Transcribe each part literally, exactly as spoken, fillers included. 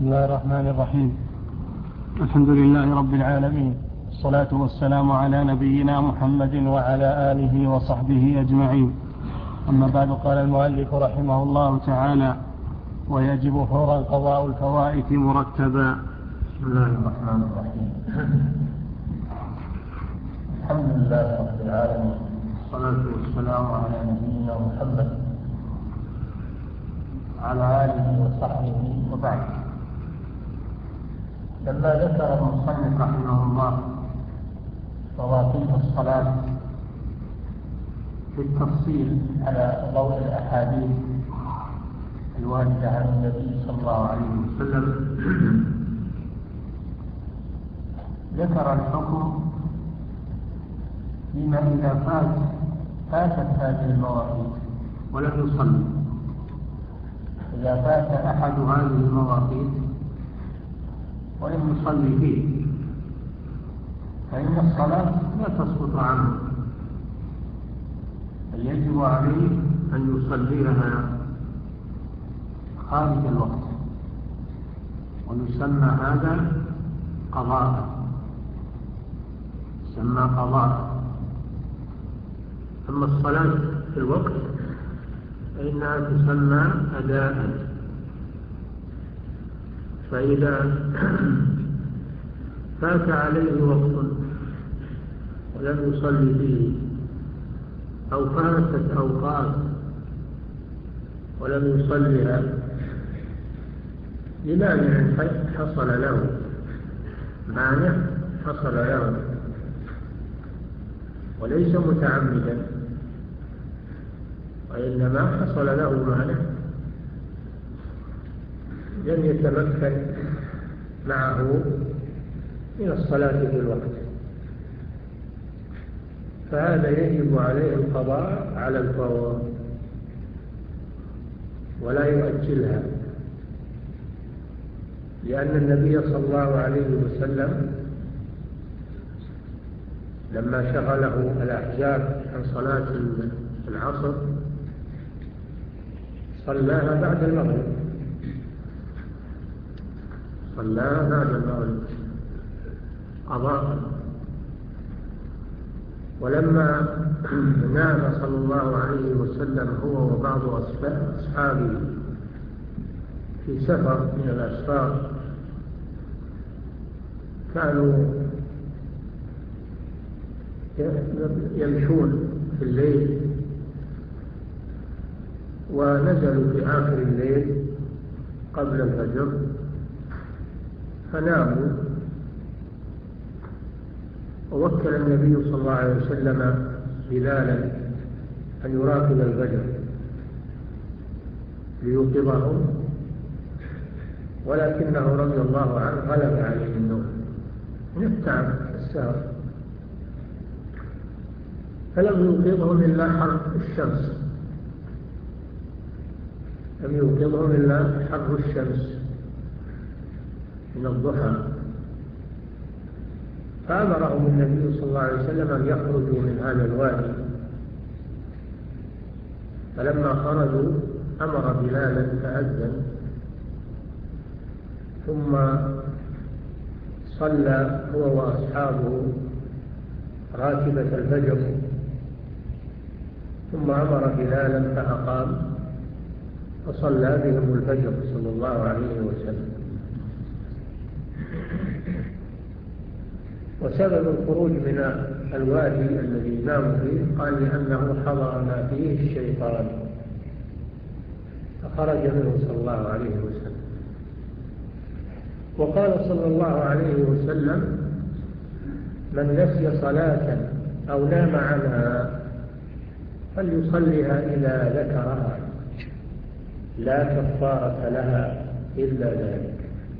بسم الله الرحمن الرحيم. الحمد لله رب العالمين، الصلاة والسلام على نبينا محمد وعلى آله وصحبه أجمعين. أما بعد، قال المؤلف رحمه الله تعالى: ويجب فورا قضاء الفوائت مرتبا. بسم الله الرحمن الرحيم. الحمد لله رب العالمين، الصلاة والسلام على نبينا محمد على آله وصحبه وبعد. لما ذكر المصنف رحمه الله مواقيت الصلاة بالتفصيل على ضوء الأحاديث الواردة عن النبي صلى الله عليه وسلم، ذكر الحكم لما إذا فات فاتت هذه المواقيت ولم يصلي. إذا فات أحد هذه المواقيت ولم يصلي فيه فإن الصلاة لا تسقط عنه، بل يجب عليه أن يصليها خارج الوقت، ويسمى هذا قضاء، يسمى قضاء. أما الصلاة في الوقت فإنها تسمى أداء. فإذا فات عليه وقت ولم يصلي فيه، أو فاتت أوقات ولم يصليها لمانع حصل له، مانع حصل له وليس متعمدا، وإنما حصل له مانع لم يتمكن معه من الصلاة في الوقت، فهذا يجب عليه القضاء على الفور ولا يؤجلها، لأن النبي صلى الله عليه وسلم لما شغله الأحزاب عن صلاة العصر صلاها بعد المغرب، صلاها بعد المغرب قضاء. ولما نام صلى الله عليه وسلم هو وبعض أصحابه في سفر من الأسفار، كانوا يمشون في الليل ونزلوا في آخر الليل قبل الفجر فناموا، ووكل النبي صلى الله عليه وسلم بلالا أن يراقب الفجر ليوقظهم، ولكنه رضي الله عنه غلب عليه النوم من التعب السهر، فلم يوقظهم إلا حر الشمس، لم يوقظهم إلا حر الشمس من الضحى، فأمرهم النبي صلى الله عليه وسلم أن يخرجوا من هذا الوادي. فلما خرجوا أمر بلالا فأذن، ثم صلى هو وأصحابه راتبة الفجر، ثم أمر بلالا فأقام فصلى بهم الفجر صلى الله عليه وسلم. وسبب الخروج من الوادي الذي ناموا فيه قال لأنه حضر ما فيه الشيطان فخرج منه صلى الله عليه وسلم. وقال صلى الله عليه وسلم: من نسي صلاة أو نام عنها فليصليها إذا ذكرها، لا كفارة لها إلا ذلك.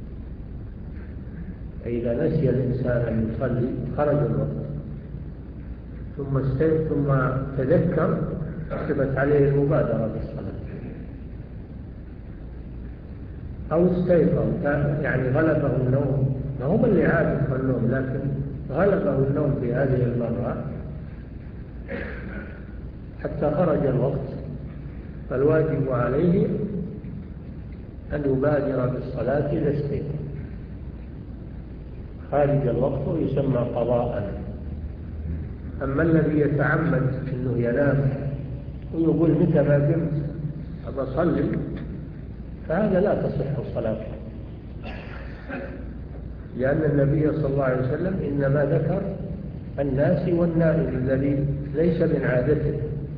فإذا نسي الإنسان أن يصلي خرج الوقت ثم استيقظ ثم تذكر كتبت عليه المبادرة بالصلاة، أو استيقظ يعني غلبه النوم، ما هو اللي عادة النوم لكن غلبه النوم في هذه المرة حتى خرج الوقت، فالواجب عليه أن يبادر بالصلاة إذا استيقظ. خارج الوقت يسمى قضاء. أما الذي يتعمد أنه ينام ويقول متى ما قمت أبى أصلي، فهذا لا تصح صلاته، لأن النبي صلى الله عليه وسلم إنما ذكر الناس والنائم الذي ليس من عادته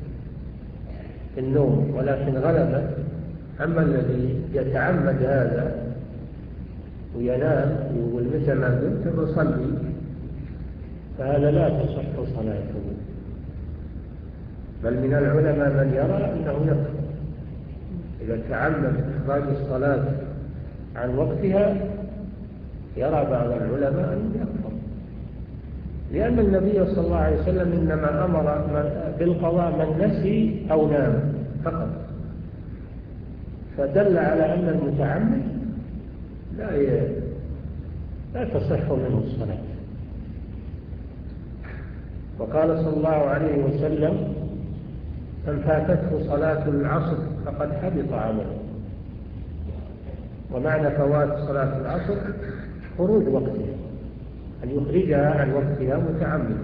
النوم ولكن غلبه. أما الذي يتعمد هذا وينام ويقول متى ما قمت بصلي، فهذا لا تصح صلاته. بل من العلماء من يرى أنه يكفر إذا تعمد إخراج الصلاة عن وقتها. يرى بعض العلماء أنه يكفر، لأن النبي صلى الله عليه وسلم إنما أمر بالقضاء من نسي أو نام فقط، فدل على أن المتعمد لا ي... لا تصح منه الصلاة. وقال صلى الله عليه وسلم: من فاتته صلاة العصر فقد حبط عمله. ومعنى فوات صلاة العصر خروج وقتها، أن يخرجها عن وقتها متعمد.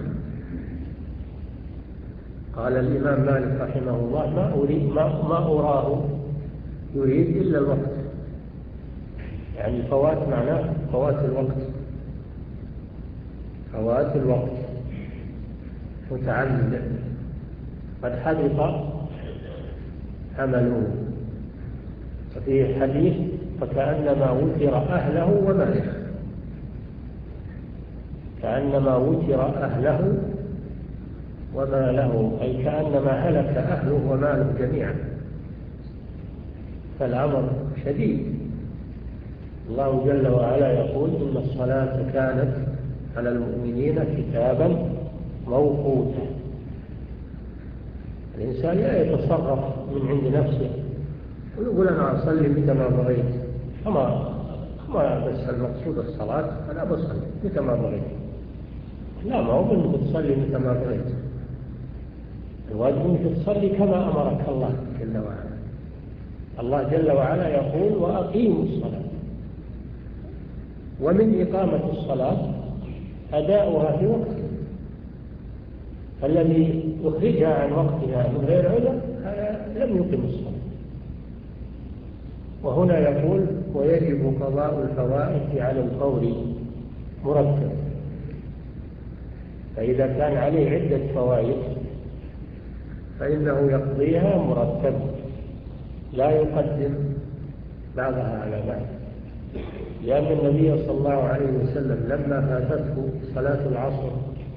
قال الإمام مالك رحمه الله: ما أريد ما, ما أراه يريد إلا الوقت، يعني فوات معناه فوات الوقت، فوات الوقت متعمدا، قد حبط عمله. وفي حديث: فكأنما وتر أهله وماله، كأنما وتر أهله وماله، أي كأنما هلك أهله وماله جميعا. فالأمر شديد. الله جل وعلا يقول: إن الصلاة كانت على المؤمنين كتابا موقوتا. الإنسان لا يتصرف من عند نفسه ويقول أنا أصلي متى ما بغيت. كما كما بس المقصود الصلاة، أنا بصلي متى ما بغيت. لا، ما هو أنك تصلي متى ما بغيت. الواجب أنك تصلي كما أمرك الله جل وعلا. الله جل وعلا يقول: وأقيموا الصلاة. ومن إقامة الصلاة أداؤها في وقتها. الذي يخرجها عن وقتها من غير عذر هذا لم يقم الصلاة. وهنا يقول: ويجب قضاء الفوائد على الفور مرتب. فإذا كان عليه عدة فوائد فإنه يقضيها مرتب، لا يقدم بعضها على بعض. لأن النبي صلى الله عليه وسلم لما فاتته صلاة العصر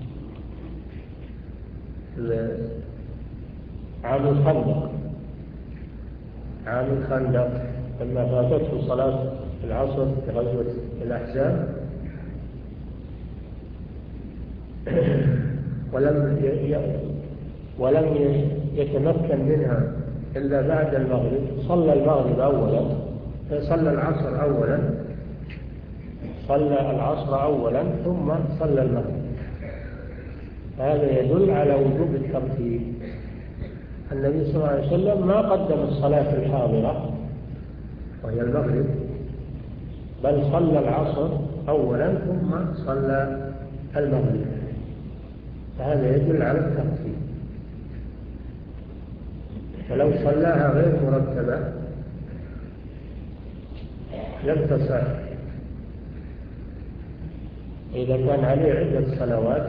عام الخندق عام الخندق لما فاتته صلاة العصر في غزوة الأحزاب ولم ولم يتمكن منها إلا بعد المغرب، صلى المغرب أولا، صلى العصر أولا صلى العصر أولا ثم صلى المغرب. هذا يدل على وجوب الترتيب. النبي صلى الله عليه وسلم ما قدم الصلاة الحاضرة وهي المغرب، بل صلى العصر أولا ثم صلى المغرب. فهذا يدل على الترتيب. فلو صلاها غير مرتبة لم تصح. إذا كان عليه عدة صلوات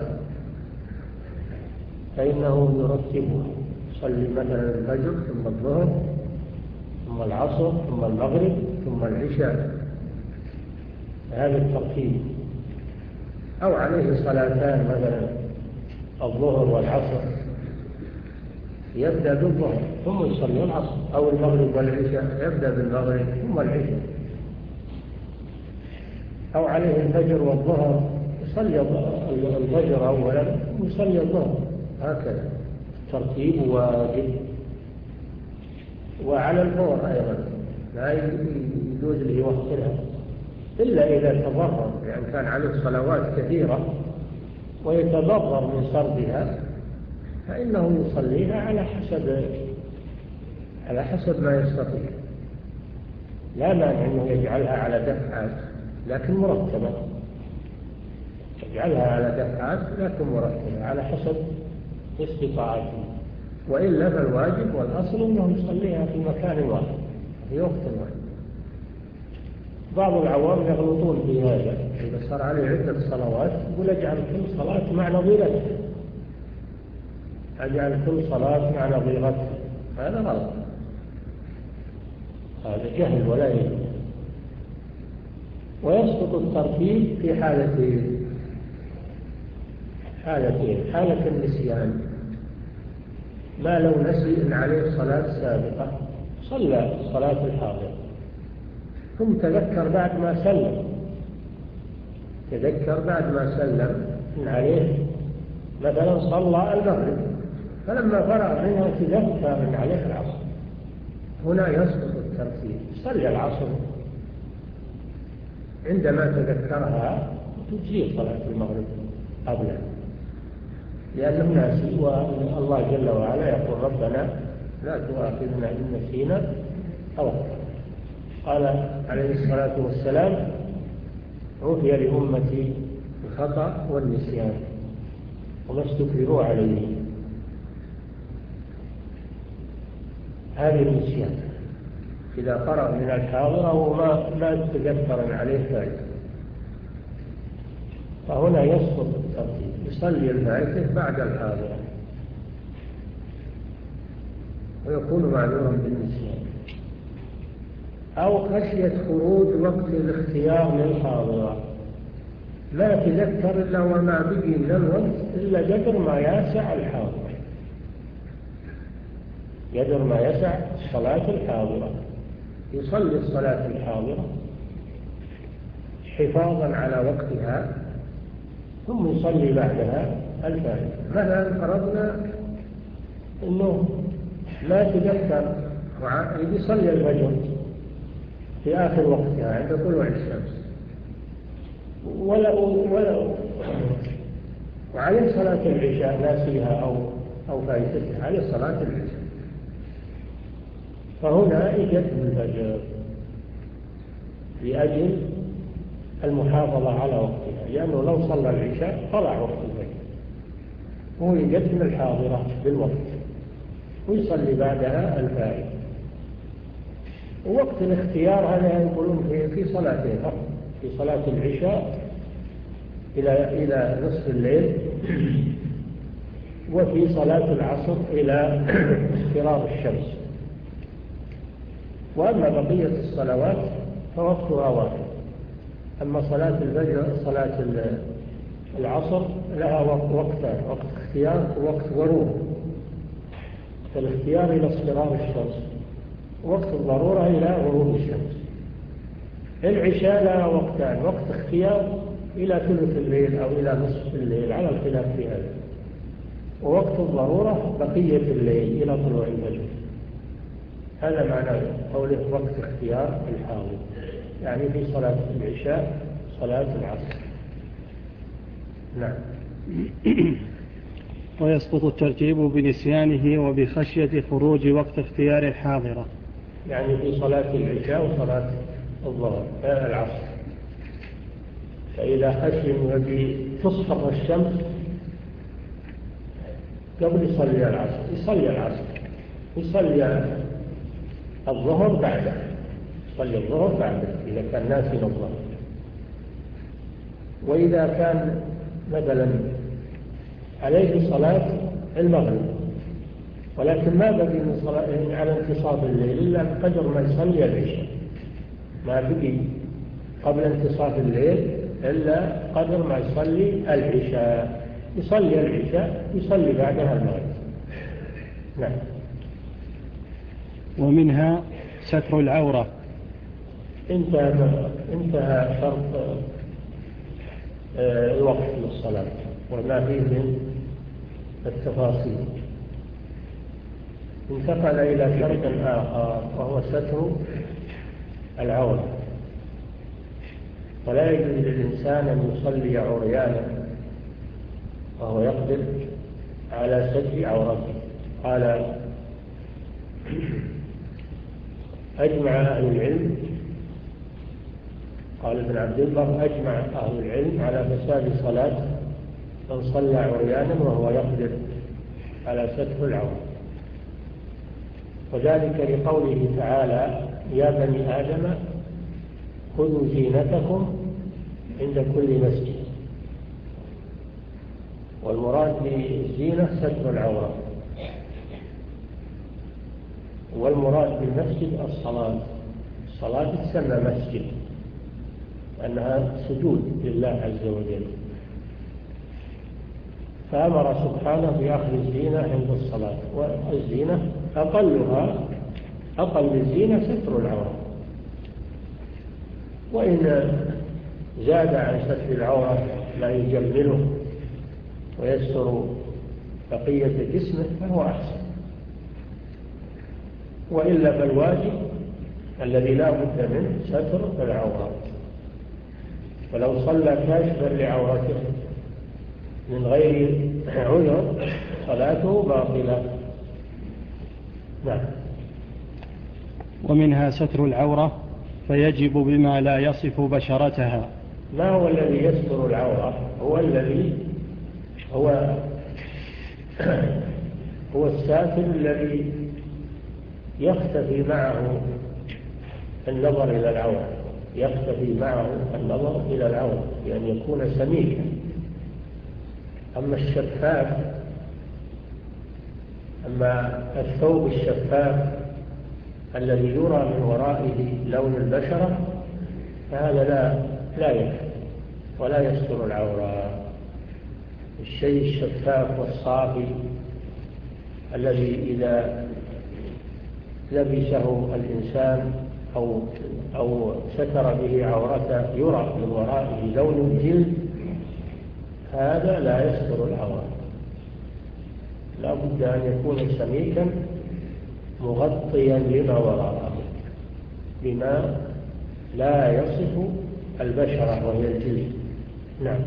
فإنه يرتبها، يصلي مثلا الفجر ثم الظهر ثم العصر ثم المغرب ثم العشاء، هذا الترتيب. أو عليه صلاتان مثلا الظهر والعصر، يبدأ بالظهر ثم يصلي العصر، أو المغرب والعشاء يبدأ بالمغرب ثم العشاء. أو عليه الفجر والظهر يصلي الفجر أولا ثم يصلي الظهر، هكذا ترتيب واجب. وعلى الفور أيضا لا يجوز له يوخرها إلا إذا تضرر، يعني كان عليه صلوات كثيرة ويتضرر من سردها فإنه يصليها على حسب على حسب ما يستطيع. لا مانع أنه يجعلها على دفعات لكن مرتبة، يجعلها على دفعات لكن مرتبة على حسب استطاعته، وإلا فالواجب والأصل أنه يصليها في مكان واحد في وقت واحد. بعض العوام يغلطون في هذا، إذا صار عليه عدة صلوات يقول اجعل كل صلاة مع نظيرتها، اجعل كل صلاة مع نظيرتها. هذا غلط، هذا جهل ولا يجوز. ويسقط الترتيب في حالتين حالتين حالة النسيان، ما لو نسي إن عليه صلاة سابقة صلى الصلاة الحاضرة ثم تذكر بعد ما سلم تذكر بعد ما سلم إن عليه مثلا صلى المغرب، فلما فرغ منها تذكر إن عليه العصر، هنا يسقط الترتيب، صلى العصر عندما تذكرها تجزي صلاة المغرب قبلها لأنه ناسي، والله جل وعلا يقول ربنا لا تؤاخذنا إن نسينا أو أخطأنا. قال عليه الصلاة والسلام عفي لأمتي الخطأ والنسيان وما استكرهوا عليه. هذه النسيان إذا فرغ من الحاضرة وما ما تذكر عليه فائدة، فهنا يسقط الترتيب، يصلي الفائدة بعد الحاضرة ويكون معذورا بالنسيان. أو خشية خروج وقت الاختيار للحاضرة، لا تذكر إلا وما بقي من الوقت إلا قدر ما يسع الحاضرة، قدر ما يسع الصلاة الحاضرة، يصلي الصلاة الحاضرة حفاظا على وقتها ثم يصلي بعدها الفائدة. مثلا فرضنا أنه لا تذكر يصلي الفجر في آخر وقتها عند طلوع الشمس ولا ولا وعليه صلاة العشاء ناسيها أو أو فائتتها، عليه صلاة العشاء، فهنا يجدد الفجر لأجل المحافظة على وقتها، لأنه لو صلى العشاء طلع وقت الفجر، هو يقدم الحاضرة بالوقت ويصلي بعدها الفائدة. ووقت الاختيار هذا يقولون في في صلاتين فقط، في صلاة العشاء إلى إلى نصف الليل، وفي صلاة العصر إلى اصفرار الشمس. وأما بقية الصلوات فوقتها واحد. أما صلاة الفجر صلاة العصر لها وقتان، وقت اختيار ووقت ضرورة. الاختيار إلى اصفرار الشمس، وقت الضرورة إلى غروب الشمس. العشاء لها وقتان، وقت اختيار إلى ثلث الليل أو إلى نصف الليل على الخلاف في هذا، ووقت الضرورة بقية الليل إلى طلوع الفجر. هذا معنى قوله وقت اختيار الحاضر، يعني في صلاة العشاء صلاة العصر. نعم. ويسقط الترتيب بنسيانه وبخشية خروج وقت اختيار الحاضرة، يعني في صلاة العشاء وصلاة الظهر العصر، فإذا خشي أن تصفر الشمس قبل يصلي العصر يصلي العصر يصلي الظهر بعده، يصلي الظهر بعده إذا كان ناسي الظهر. وإذا كان مثلا عليه صلاة المغرب ولكن ما بقي من صلاة على انتصاب الليل إلا بقدر ما يصلي العشاء، ما بقي قبل انتصاب الليل إلا قدر ما يصلي العشاء، يصلي العشاء يصلي بعدها المغرب. نعم. ومنها ستر العورة. انتهى انتهى شرط الوقت للصلاة وما فيه من التفاصيل. انتقل إلى شرط آخر وهو ستر العورة. ولا يجوز للإنسان أن يصلي عريانا وهو يقدر على ستر عورته. قال أجمع أهل العلم قال ابن عبد البر: أجمع أهل العلم على فساد صلاة من صلى عريانا وهو يقدر على ستر العورة، وذلك لقوله تعالى: يا بني آدم خذوا زينتكم عند كل مسجد. والمراد بالزينة ستر العورة، والمراد بالمسجد الصلاة. الصلاة تسمى مسجد أنها سجود لله عز وجل، فأمر سبحانه بأخذ الزينة عند الصلاة. والزينة أقلها أقل الزينة ستر العورة، وإن زاد عن ستر العورة ما يجمله ويستر بقية جسمه فهو أحسن، وإلا فالواجب الذي لا بد منه ستر العورة. ولو صلى كاشفا لعورته من غير عذر صلاته باطلة. نعم. ومنها ستر العورة فيجب بما لا يصف بشرتها. ما هو الذي يستر العورة؟ هو الذي هو هو الساتر الذي يختفي معه النظر إلى العورة، يختفي معه النظر إلى العورة بأن يكون سميكا. أما الشفاف، أما الثوب الشفاف الذي يرى من ورائه لون البشرة فهذا لا لا يكفي ولا يستر العورة. الشيء الشفاف والصافي الذي إذا لبسه الإنسان أو أو ستر به عورته يرى من ورائه لون الجلد، هذا لا يستر العورة. لا بد أن يكون سميكا مغطيا لما وراءه بما لا يصف البشرة وهي الجلد. نعم.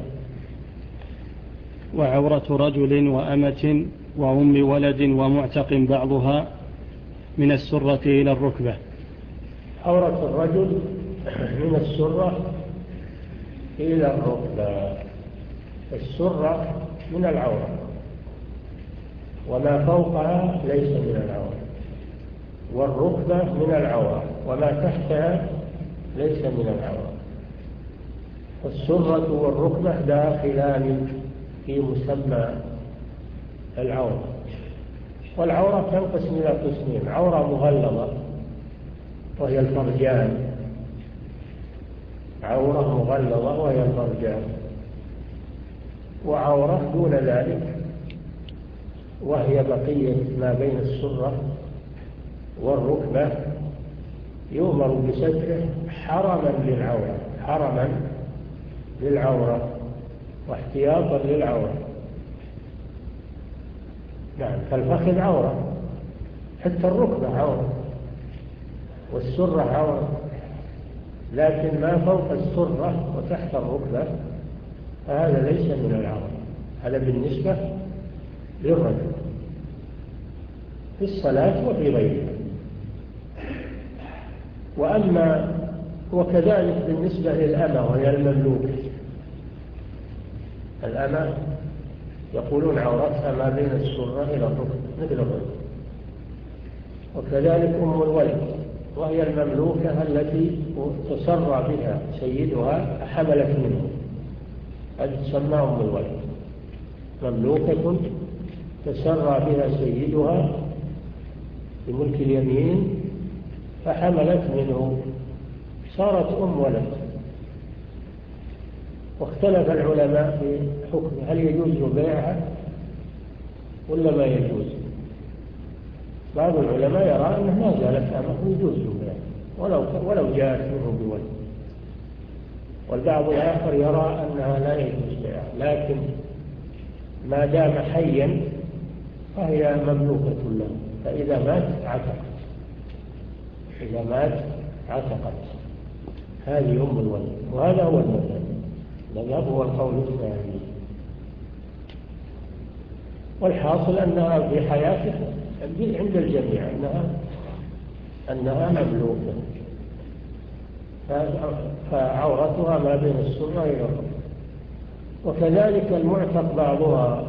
وعورة رجل وأمة وأم ولد ومعتق بعضها من السرة إلى الركبة. عورة الرجل من السرة إلى الركبة. السرة من العورة، وما فوقها ليس من العورة، والركبة من العورة، وما تحتها ليس من العورة. السرة والركبة داخلان في مسمى العورة. والعورة تنقسم إلى قسمين: عورة مغلظة وهي الفرجان، عورة مغلظة وهي الفرجان، وعورة دون ذلك وهي بقية ما بين السرة والركبة يؤمر بستره حرما للعورة، حرما للعورة واحتياطا للعورة. نعم. فالفخذ عورة، حتى الركبة عورة، والسرة عورة، لكن ما فوق السرة وتحت الركبة فهذا ليس من العورة. هذا بالنسبة للرجل في الصلاة وفي غيرها. وأما وكذلك بالنسبة للأمة وهي المملوكة، الأمة يقولون عورتها ما بين السرة إلى الركبة مثل الرجل. وكذلك أم الولد وهي المملوكة التي تسرى بها سيدها حملت منه، هذه تسمى أم الولد، مملوكة تسرى بها سيدها بملك اليمين فحملت منه، صارت أم ولد. واختلف العلماء في حكم هل يجوز بيعها ولا ما يجوز. بعض العلماء يرى أنه ما زالت أمه يجوز بيعها ولو ولو جاءت منه بولد، والبعض الآخر يرى أنها لا يجوز بيعها، لكن ما دام حيا فهي مملوكة له، فإذا مات عتقت، إذا مات عتقت. هذه أم الولد، وهذا هو المذهب. المذهب هو القول الثاني. والحاصل أنها في حياتها عند الجميع أنها أنها مملوكة. فعورتها ما بين السرة إلى الركبة. وكذلك المعتق بعضها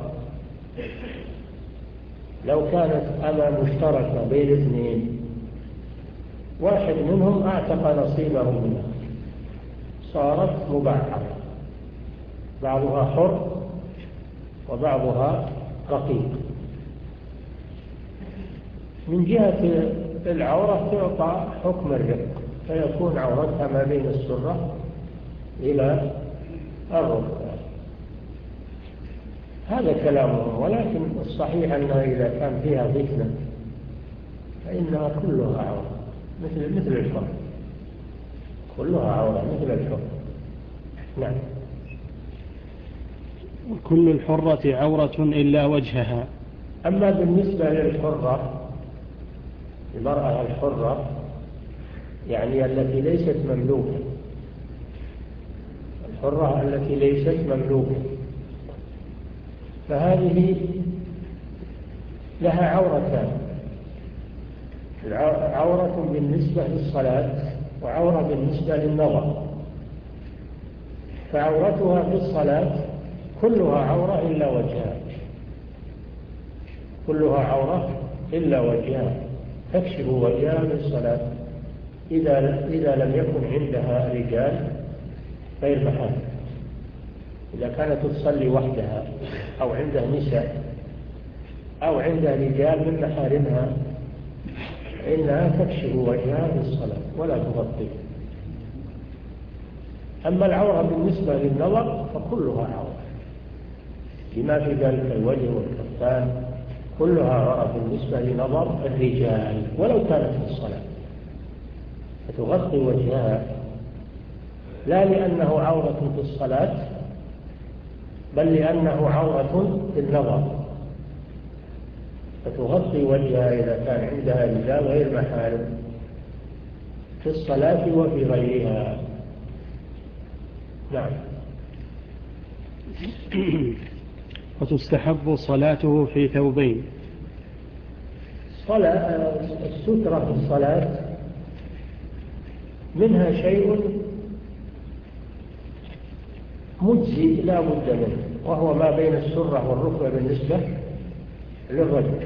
لو كانت أمة مشتركة بين اثنين، واحد منهم أعتق نصيبه منها صارت مباحة، بعضها حر وبعضها رقيق. من جهة العورة تعطى حكم الرق، فيكون عورتها ما بين السرة إلى الركبة. هذا كلامه، ولكن الصحيح أنها إذا كان فيها فتنة فإنها كلها عورة مثل مثل الحر، كلها عورة مثل الحر. نعم. كل الحرة عورة إلا وجهها. أما بالنسبة للحرة، المرأة الحرة يعني التي ليست مملوكة، الحرة التي ليست مملوكة، فهذه لها عورتان، عورة بالنسبة للصلاة وعورة بالنسبة للنظر. فعورتها في الصلاة كلها عورة إلا وجهها، كلها عورة إلا وجهها، تكشف وجهها للصلاة إذا إذا لم يكن عندها رجال غير محارم. إذا كانت تصلي وحدها أو عندها نساء أو عندها رجال من محارمها إنها تكشف وجهها للصلاة ولا تغطيه. أما العورة بالنسبة للنظر فكلها عورة، بما في ذلك الوجه والكفان، كلها عورة بالنسبة لنظر الرجال ولو كانت في الصلاة، فتغطي وجهها، لا لأنه عورة في الصلاة بل لأنه عورة في النظر، فتغطي وجهها إذا كان عندها رجال غير محارم في الصلاة وفي غيرها. نعم. وتستحب صلاته في ثوبين. صلاة السترة في الصلاة منها شيء مجزي لا بد منه، وهو ما بين السرة والركبة بالنسبة للرجل،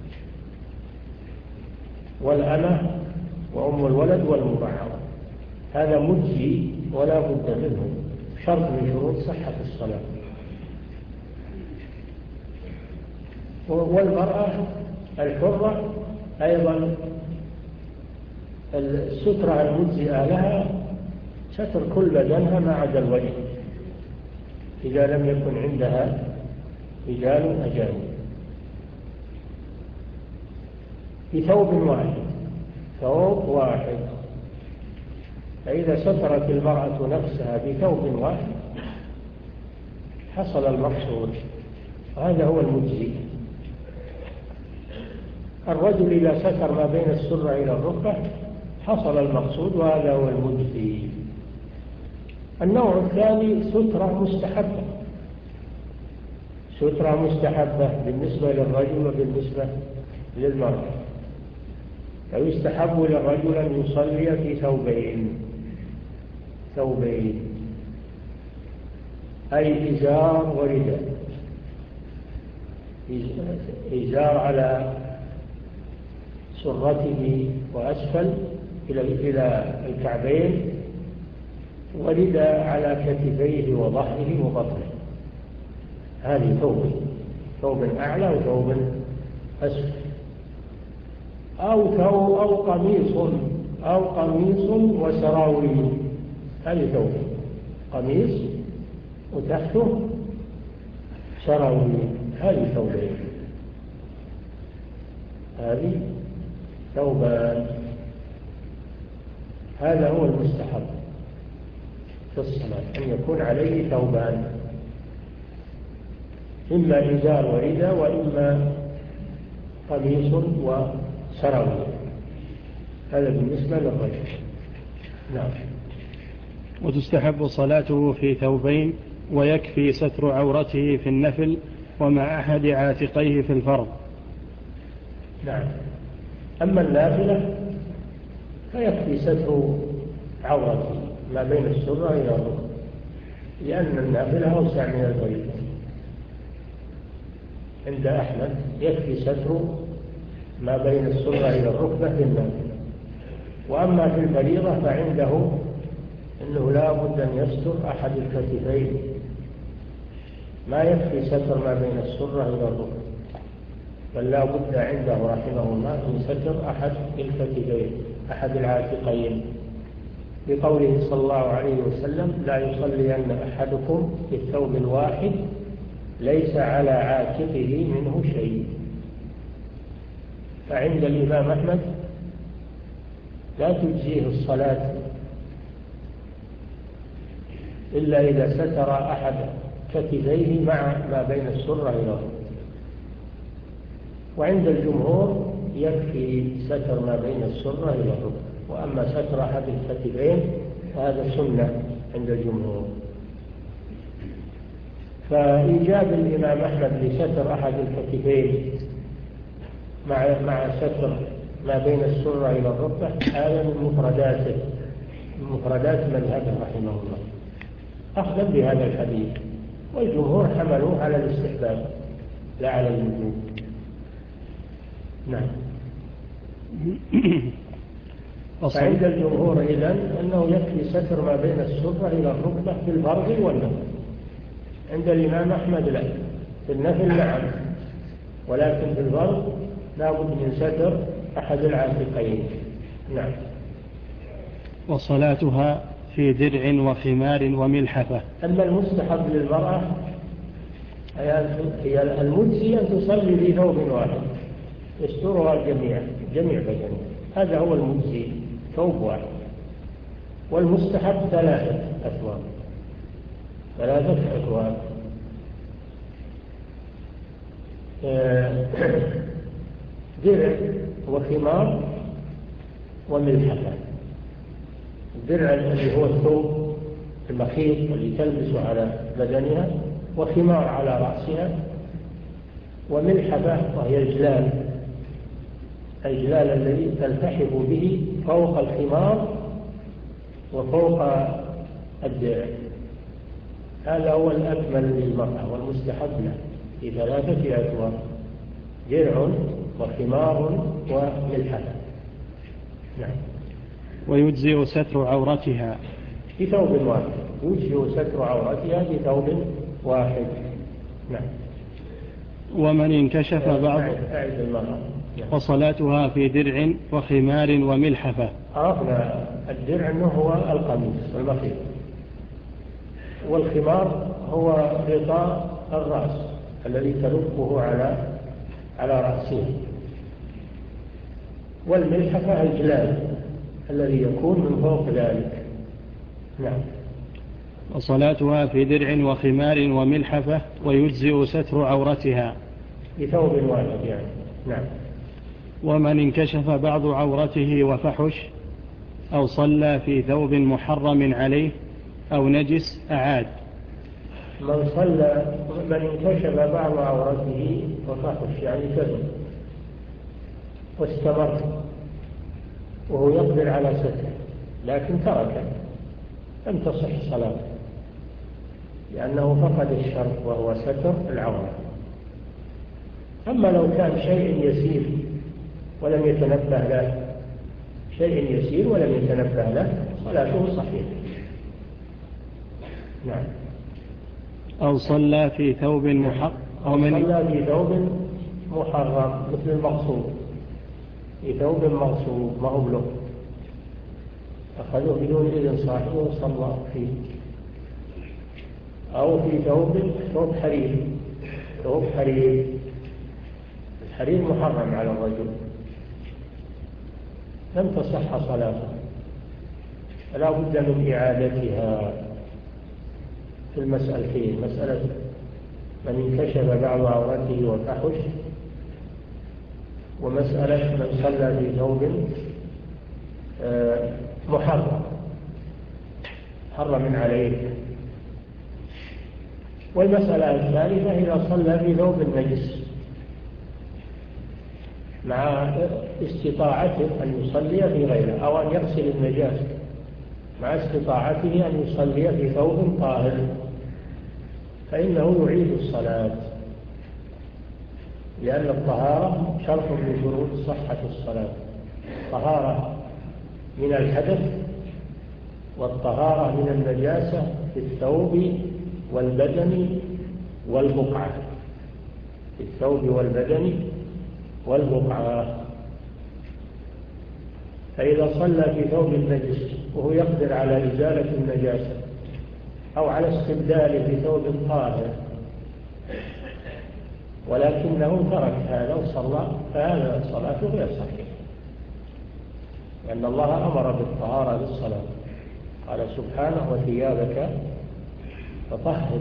والأمة وأم الولد والمبعرة، هذا مجزي ولا بد منه، شرط من شروط صحة الصلاة. والمرأة الحرة أيضا السترة المجزئة لها ستر كل بدنها ما عدا الوجه إذا لم يكن عندها رجال أجانب، بثوب واحد، ثوب واحد. فإذا سترت المرأة نفسها بثوب واحد حصل المقصود، وهذا هو المجزي. الرجل إذا ستر ما بين السرة إلى الركبة حصل المقصود، وهذا هو المجزي. النوع الثاني سترة مستحبة، سترة مستحبة بالنسبة للرجل وبالنسبة للمرأة. فيستحب للرجل أن يصلي في ثوبين، ثوبين أي إزار ورداء، إزار على سرته وأسفل إلى الكعبين، ورداء على كتفيه وظهره وبطنه. هذه ثوب، ثوب أعلى وثوب أسفل، أو ثوب أو قميص أو قميص وسراويل. هذه ثوب، قميص وتحته سراويل، هذه ثوبين، هذه ثوبان. هذا هو المستحب في الصلاة، أن يكون عليه ثوبان، إما إزار ورداء وإما قميص وسراويل. هذا بالنسبة للرجل. نعم. وتستحب صلاته في ثوبين، ويكفي ستر عورته في النفل ومع أحد عاتقيه في الفرض. نعم. أما النافلة فيكفي ستر عورته ما بين السرة إلى الركبة، لأن النافلة أوسع من الفريضة. عند أحمد يكفي ستر ما بين السرة إلى الركبة في النافلة، وأما في الفريضة فعنده أنه لا بد أن يستر أحد الكتفين، ما يكفي ستر ما بين السرة إلى الركبة، بل لا بد عنده رحمه الله من ستر أحد الكتفين، أحد العاتقين، بقوله صلى الله عليه وسلم: لا يصلين أحدكم في الثوب الواحد ليس على عاتقه منه شيء. فعند الإمام أحمد لا تجزيه الصلاة إلا إذا ستر أحد كتفيه مع ما بين السرة إلى الركبة. وعند الجمهور يكفي ستر ما بين السرة إلى الركبة، وأما ستر أحد الكتفين فهذا سنة عند الجمهور. فإيجاب الإمام أحمد لستر أحد الكتفين مع مع ستر ما بين السرة إلى الركبة هذا من مفرداته، من مفردات مذهبه رحمه الله، أخذا بهذا الحديث. والجمهور حملوه على الاستحباب لا على الوجوب. نعم. فعند الجمهور إذن أنه يكفي ستر ما بين السرة إلى الركبة في الفرض والنفل. عند الإمام أحمد لا، في النفل نعم، ولكن في الفرض لا بد من ستر أحد العاتقين. نعم. وصلاتها في درع وخمار وملحفة. أما المستحب للمرأة هي المجزي أن تصلي في ثوب واحد يسترها الجميع جميع بدنها، هذا هو المجزي، ثوب واحد. والمستحب ثلاثة أثواب، ثلاثة أثواب درع وخمار وملحفة. الدرع الذي هو الثوب المخيط الذي تلبس على بدنها، وخمار على رأسها، وملحفة وهي الجلال، الجلال الذي تلتحف به فوق الخمار وفوق الدرع. هذا هو الأكمل للمرأة والمستحب له في ثلاثة أثواب: درع وخمار وملحفة. نعم. ويجزئ ستر عورتها في ثوب واحد، يجزئ ستر عورتها في ثوب واحد. نعم. ومن انكشف بعض أعد المرأة. وصلاتها في درع وخمار وملحفة. عرفنا الدرع أنه هو القميص المخيط، والخمار هو غطاء الرأس الذي تلفه على على رأسه، والملحفة الجلال الذي يكون من فوق ذلك. نعم. وصلاتها في درع وخمار وملحفة ويجزئ ستر عورتها بثوب واحد يعني. نعم. ومن انكشف بعض عورته وفحش أو صلى في ثوب محرم عليه أو نجس أعاد. من صلى من انكشف بعض عورته وفحش يعني كذب واستمر وهو يقدر على ستره لكن ترك، لم تصح صلاته، لأنه فقد الشرط وهو ستر العورة. أما لو كان شيء يسير ولم يتنبه له، شيء يسير ولم يتنبه له، صلاته صحيحة. نعم. أو صلى في ثوب محرم أو صلى في ثوب محرم مثل المغصوب، في ثوب مغصوب ما هو له، أخذوه بدون إذن صاحبه وصلى فيه. أو في ثوب ثوب حرير، ثوب حرير، الحرير محرم على الرجل، لم تصح صلاته، فلا بد من إعادتها في المسألتين: مسألة من انكشف بعض عورته وفحش، ومسألة من صلى في ثوب محرم حرم عليه. والمسألة الثالثة إذا صلى في ثوب النجس مع استطاعته أن يصلي في غيره أو أن يغسل النجاسة مع استطاعته أن يصلي في ثوب طاهر فإنه يعيد الصلاة، لأن الطهارة شرط من شروط صحة الصلاة، طهارة من الحدث والطهارة من النجاسة في الثوب والبدن والبقعة، في الثوب والبدن والبقعة. فإذا صلى في ثوب النجس وهو يقدر على إزالة النجاسة أو على استبداله بثوب طاهر ولكنه ترك هذا وصلى، فهذا صلاته غير صحيحة، لأن الله أمر بالطهارة للصلاة، قال سبحانه وثيابك فطهر.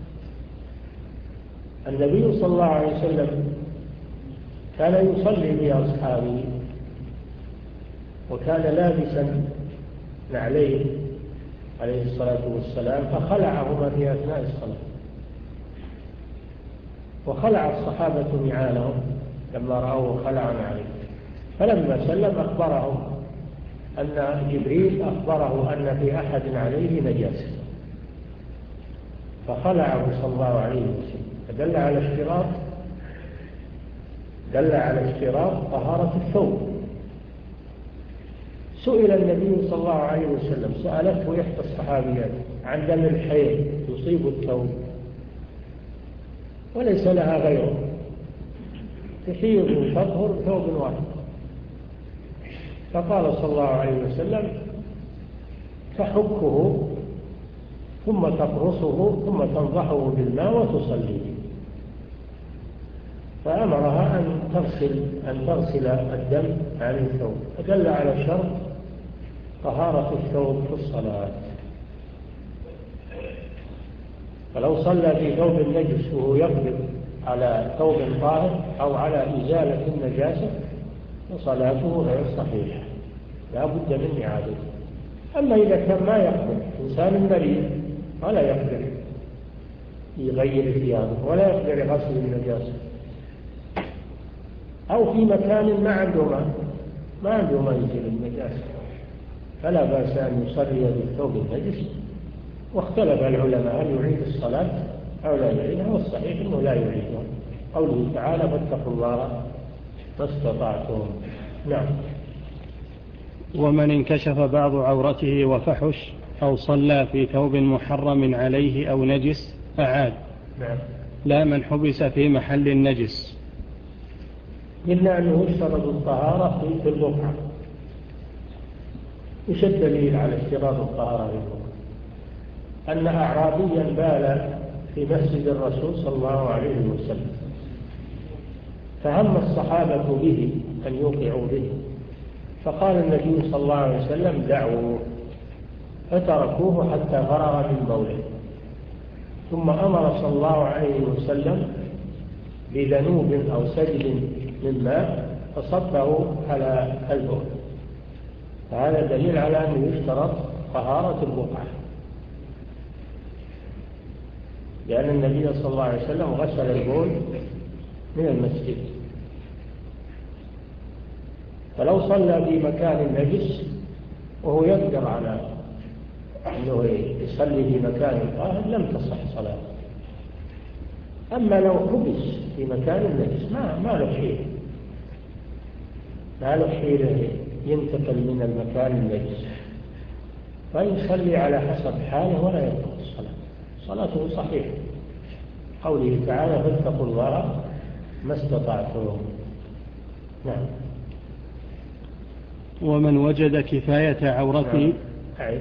النبي صلى الله عليه وسلم كان يصلي بأصحابه وكان لابسا نعليه عليه الصلاة والسلام، فخلعهما في أثناء الصلاة، وخلع الصحابة نعالهم لما رأوه خلع عليه، فلما سلم أخبرهم أن جبريل أخبره أن في أحد عليه نجاسة فخلعه صلى الله عليه وسلم، فدل على اشتراط دل على اشتراط طهارة الثوب. سئل النبي صلى الله عليه وسلم، سألته إحدى الصحابيات عن دم الحيض يصيب الثوب وليس لها غيره، تحيض وتطهر ثوب واحد، فقال صلى الله عليه وسلم تحكه ثم تقرصه ثم تنضحه بالماء وتصلي، فأمرها أن تغسل أن تغسل الدم عن الثوب، فدل على شرط طهارة الثوب في الصلاة. فلو صلى في ثوب النجس وهو يقدر على ثوب طاهر أو على إزالة النجاسة فصلاته غير صحيحة، لا بد من إعادته. أما إذا كان ما يقدر، إنسان مريض ولا يقدر يغير ثيابه ولا يقدر يغسل النجاسة، أو في مكان ما عنده ما ما عنده ما يزيل النجاسة، فلا بأس أن يصلي بالثوب النجس. واختلف العلماء هل يعيد الصلاة أو لا يعيدها، والصحيح أنه لا يعيدها، قوله تعالى فاتقوا الله ما استطعتم. نعم. ومن انكشف بعض عورته وفحش أو صلى في ثوب محرم عليه أو نجس أعاد. نعم. لا من حبس في محل النجس، إلا أنه يشترط الطهارة في البقعة. وش الدليل على اشتراط الطهارة في البقعة؟ أن أعرابيا بال في مسجد الرسول صلى الله عليه وسلم، فهم الصحابة به أن يوقعوا به، فقال النبي صلى الله عليه وسلم دعوه، فتركوه حتى فرغ من بوله، ثم أمر صلى الله عليه وسلم بذنوب أو سجل من ماء فصبه على البول. فهذا دليل على أنه يشترط طهارة البقعة، لأن النبي صلى الله عليه وسلم غسل البول من المسجد. فلو صلى في مكان نجس وهو يقدر على أنه يصلي في مكان طاهر لم تصح صلاته. أما لو حبس في مكان نجس ما ما له حيل ما له حيل ينتقل من المكان النجس، فيصلي على حسب حاله ولا يترك الصلاة، صلاته صحيحة، قوله تعالى فاتقوا الله ما استطعتم. نعم. ومن وجد كفاية عورته نعم.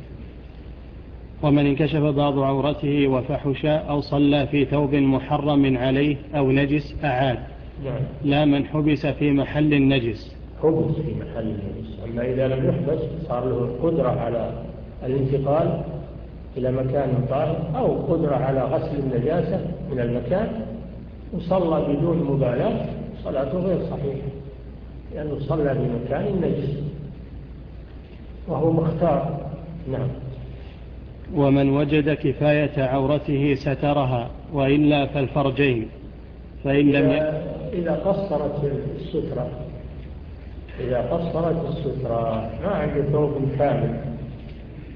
ومن انكشف بعض عورته وفحش أو صلى في ثوب محرم عليه أو نجس أعاد. نعم. لا من حبس في محل النجس. حبس في محل النجس، أما إذا لم يحبس صار له قدرة على الانتقال إلى مكان طاهر أو قدرة على غسل النجاسة من المكان وصلى بدون مبالاة، صلاته غير صحيحة، لأنه صلى في مكان نجس وهو مختار. نعم. ومن وجد كفاية عورته سترها وإلا فالفرجين، فإن لم ي... إذا قصرت السترة إذا قصرت السترة ما عنده ثوب كامل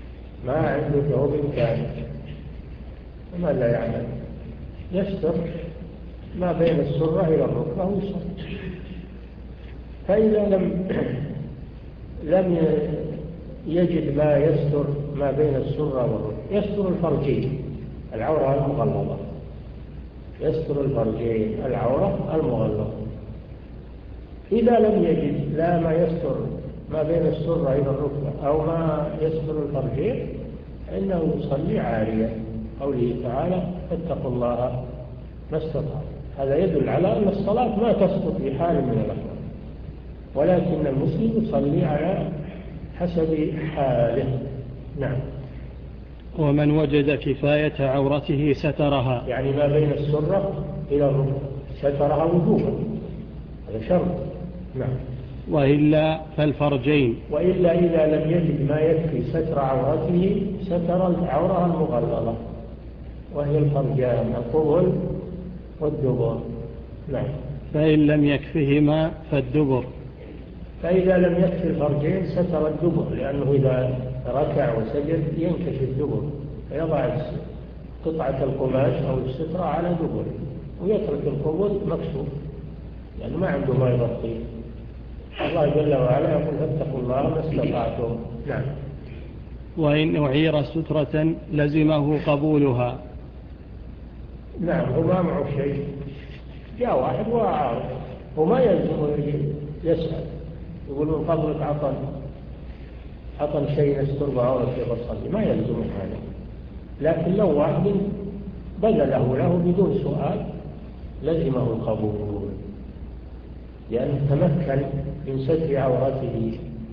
ما عنده ثوب كامل ماذا يعمل؟ يستر ما بين السرة إلى الركبة ويصلي. فإذا لم لم يجد ما يستر ما بين السرة والركبة يستر الفرجين العورة المغلظة، يستر الفرجين العورة المغلظة. إذا لم يجد لا ما يستر ما بين السرة إلى الركبة أو ما يستر الفرجين فإنه يصلي عاريا، قوله تعالى فاتقوا الله ما استطعتم. هذا يدل على أن الصلاة ما تسقط بحال من الأحوال، ولكن المسلم يصلي على حسب حاله. نعم. ومن وجد كفاية عورته سترها، يعني ما بين السرة إلى الركبة سترها وجوبا، هذا شرط. نعم. وإلا فالفرجين، وإلا إذا لم يجد ما يكفي ستر عورته ستر العورة المغلظة وهي الفرجان القبل والدبر. نعم. فإن لم يكفهما فالدبر، فإذا لم يكفي الفرجين ستر الدبر، لأنه إذا ركع وسجد ينكشف الدبر فيضع قطعة القماش أو السترة على دبر ويترك القبل مكشوف لأنه ما عنده ما يغطيه. الله جل وعلا يقول فاتقوا الله ما استطعتم. نعم. وإن أعير سترة لزمه قبولها. نعم. هو ما معه شيء، جاء واحد وعارض وما يلزم يسأل يقول من فضلك عطن عطن شيء يستر بعورته بصلي، ما يلزم هذا. لكن لو واحد بذله له بدون سؤال لزمه القبول، لأنه تمكن من ستر عورته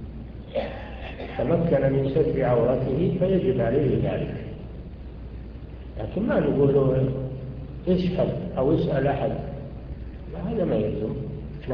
تمكن من ستر عورته فيجب عليه ذلك. لكن ما نقول له اسأل أو اسأل أحد، لا، هذا ما يلزم. نعم.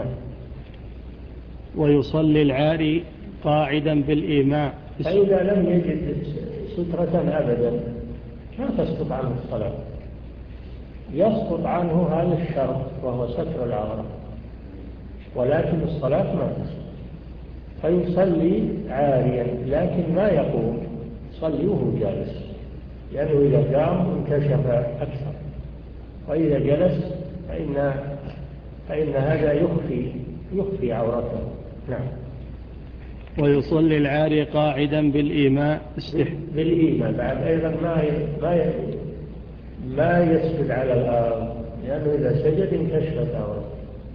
ويصلي العاري قاعدا بالإيماء، فإذا لم يجد سترة أبدا ما تسقط عنه الصلاة، يسقط عنه هذا الشرط وهو ستر العورة، ولكن الصلاة ما تسقط. فيصلي عاريا لكن ما يقوم، يصلي وهو جالس، لأنه إذا قام انكشف أكثر، وإذا جلس فإن, فإن هذا يخفي يخفي عورته. نعم. ويصلي العاري قاعدا بالإيماء استح... بالإيماء بعد أيضا ما ما ما يسجد على الأرض، لأنه إذا سجد انكشفت عورته.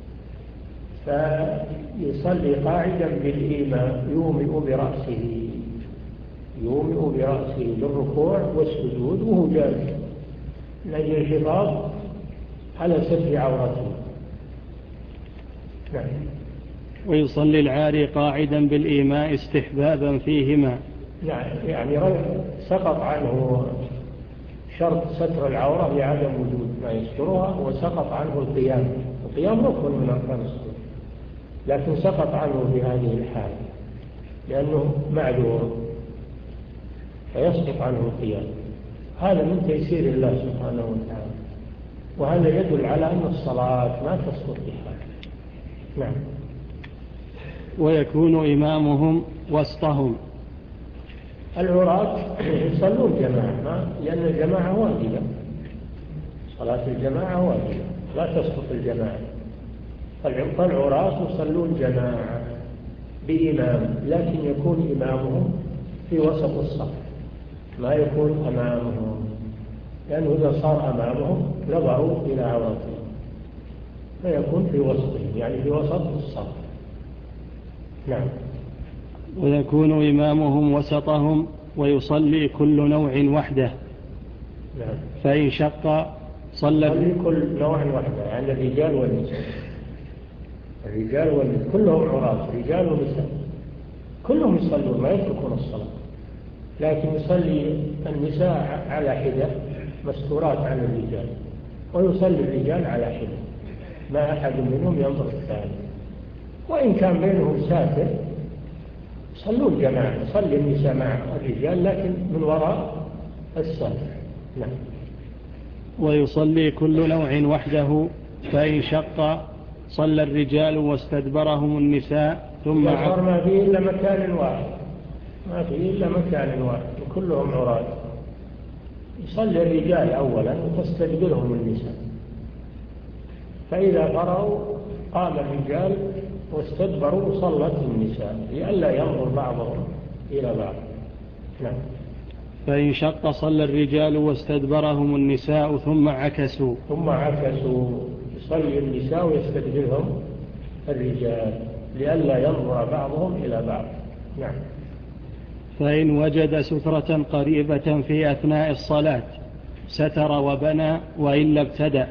فيصلي قاعدا بالإيماء يومئ برأسه يومئ برأسه للركوع والسجود وهو جالس لأجل الحفاظ على ستر عورته. نعم. ويصلي العاري قاعدا بالإيماء استحبابا فيهما. نعم. يعني سقط عنه شرط ستر العورة لعدم وجود ما يسترها، وسقط عنه القيام. القيام ركن من أركان الصلاة، لكن سقط عنه في هذه الحال لأنه معذور فيسقط عنه القيام. هذا من تيسير الله سبحانه وتعالى، وهذا يدل على أن الصلاة ما تسقط بحال. نعم. ويكون إمامهم وسطهم. العراة يصلون جماعة لأن الجماعة واجبة، صلاة الجماعة واجبة لا تسقط الجماعة. فالعراة يصلون جماعة بإمام، لكن يكون إمامهم في وسط الصف ما يكون أمامهم، لأنه إذا صار أمامهم نظروا إلى عورتهم، فيكون في وسطهم يعني في وسط الصف. نعم. ويكون إمامهم وسطهم ويصلي كل نوع وحده. نعم. فإن شق صلى يصلي كل نوع وحده، يعني الرجال والنساء الرجال والنساء كلهم عراة، رجال ونساء كلهم يصلون ما يتركون الصلاة، لكن يصلي النساء على حدة مستورات عن الرجال، ويصلي الرجال على حدة ما أحد منهم ينظر الثاني. وإن كان بينهم ساتر يصلون جماعة، يصلي النساء مع الرجال لكن من وراء الساتر. نعم. ويصلي كل نوع وحده. فإن شق صلى الرجال واستدبرهم النساء ثم صار ما فيه إلا مكان واحد ما في إلا مكان واحد وكلهم عراة. يصلي الرجال أولا وتستقبلهم النساء، فإذا فرغوا قام الرجال واستدبروا وصلت النساء لئلا ينظر بعضهم إلى بعض. نعم. فإن شق صلى الرجال واستدبرهم النساء ثم عكسوا ثم عكسوا يصلي النساء ويستدبرهم الرجال لئلا ينظر بعضهم إلى بعض. نعم. فإن وجد سترة قريبة في أثناء الصلاة ستر وبنى وإلا ابتدأ.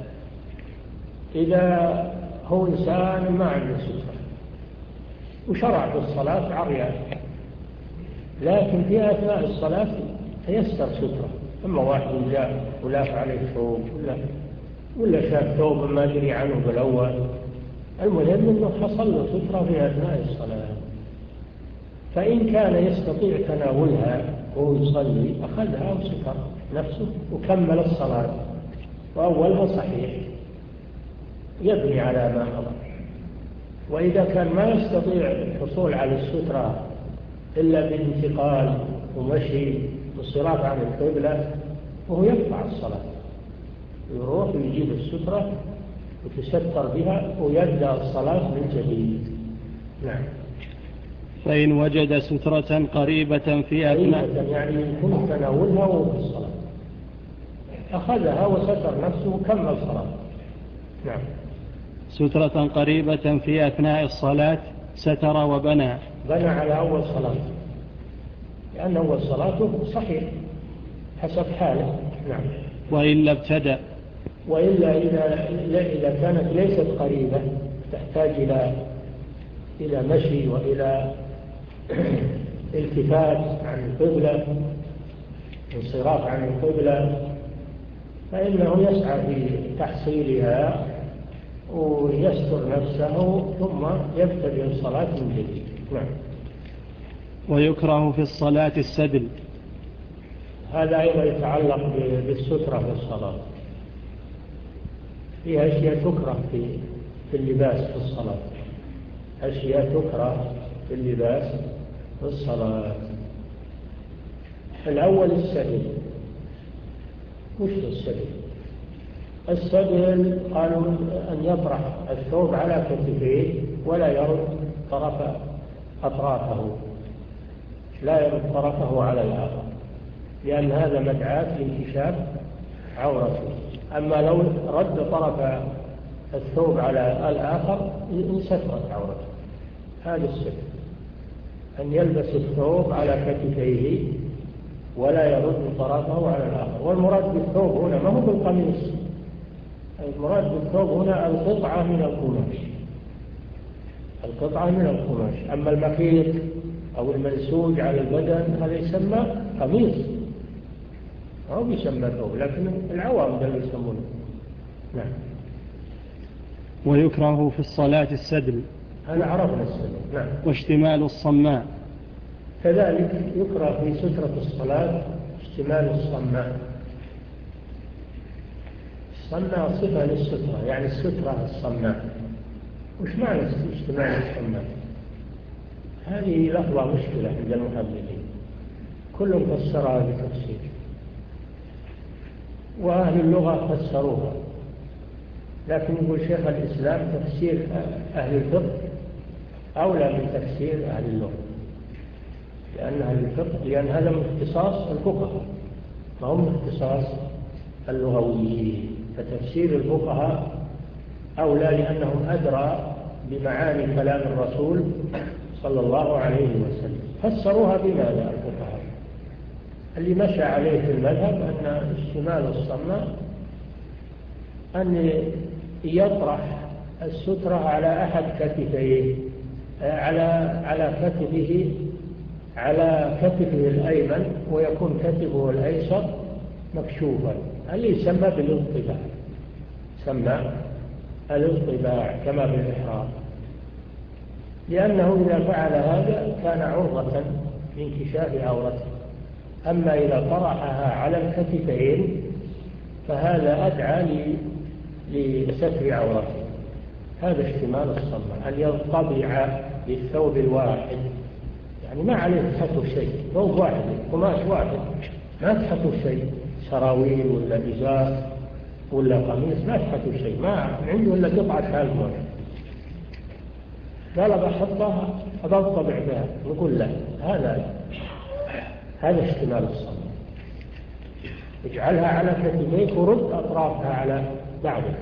إذا هو إنسان ما عنده سترة وشرع في الصلاة عريان، لكن في أثناء الصلاة يستر سترة، أما واحد جاء ولاف عليه ثوب ولا, ولا شاف ثوب ما دري عنه بالأول، المهم أنه حصل له سترة في أثناء الصلاة، فإن كان يستطيع تناولها وهو يصلي أخذها وستر نفسه وكمل الصلاة وأولها صحيح يبني على ما مضى. وإذا كان ما يستطيع الحصول على السترة إلا بانتقال ومشي والصراف عن القبلة وهو يقطع الصلاة، يروح ويجيب السترة وتستر بها ويبدأ الصلاة من جديد. نعم. فإن وجد سترة قريبة في أثناء يعني يكون تناولها وهو في الصلاة أخذها وستر نفسه وكمل صلاة. نعم. سترة قريبة في أثناء الصلاة ستر وبنى بنى على أول صلاة، لأن أول صلاته صحيح حسب حاله. نعم. وإلا ابتدأ. وإلا إذا, إذا كانت ليست قريبة تحتاج إلى إلى مشي وإلى التفات عن القبلة انصراف عن القبلة، فإنه يسعى في تحصيلها ويستر نفسه ثم يبتدئ الصلاة من جديد. نعم. ويكره في الصلاة السدل. هذا أيضا يتعلق بالسترة في الصلاة. فيها أشياء تكره في في اللباس في الصلاة، أشياء تكره في اللباس في الصلاة. الأول السدل. وش السدل؟ السدل قالوا أن يطرح الثوب على كتفيه ولا يرد طرف أطرافه، لا يرد طرفه على الآخر، لأن هذا مدعاة لانكشاف عورته. أما لو رد طرف الثوب على الآخر انسترت عورته. هذا السدل، أن يلبس الثوب على كتفيه ولا يرد طرفه على الآخر. والمراد بالثوب هنا ما هو بالقميص، المراد بالثوب هنا القطعة من القماش، القطعة من القماش. أما المخيط أو المنسوج على البدن هذا يسمى قميص، أو يسمى ثوب، لكن العوام ده يسمونه. نعم. ويكره في الصلاة السدل. هذا عرفنا السدل. نعم. واشتمال الصماء. كذلك يكره في سترة الصلاة اشتمال الصماء. الصماء صفة للسترة، يعني السترة الصماء. وش معنى اشتمال الصماء؟ هذه لفظة مشكلة عند المحدثين، كلهم فسرها بتفسير، وأهل اللغة فسروها، لكن يقول شيخ الإسلام تفسير أهل الفقه أولى من تفسير أهل اللغة، لأن أهل الفقه لأن هذا من اختصاص الفقهاء ما هو من اختصاص اللغويين، فتفسير الفقهاء أولى لأنهم أدرى بمعاني كلام الرسول صلى الله عليه وسلم. فسروها بماذا الفقهاء؟ اللي مشى عليه في المذهب أن اشتمال الصماء أن يطرح السترة على أحد كتفيه، على على كتفه على كتفه الأيمن، ويكون كتفه الأيسر مكشوفا، اللي يسمى بالاضطباع، سمى الاضطباع كما بالإحرام، لأنه إذا فعل هذا كان عرضة لانكشاف عورته. أما إذا طرحها على الكتفين فهذا أدعى لستر عورته. هذا اشتمال الصماء، أن ينطبع بالثوب الواحد، يعني ما عليه تحطوا شيء، ثوب واحد قماش واحد ما تحطوا شيء، سراويل ولا إزار ولا قميص ما تحطوا شيء، ما عنده إلا قطعة هالمر، قال بحطها أبطبع بها، نقول لا، هذا هذا اشتمال الصلاة، اجعلها على كتفيك ورد أطرافها على بعضها.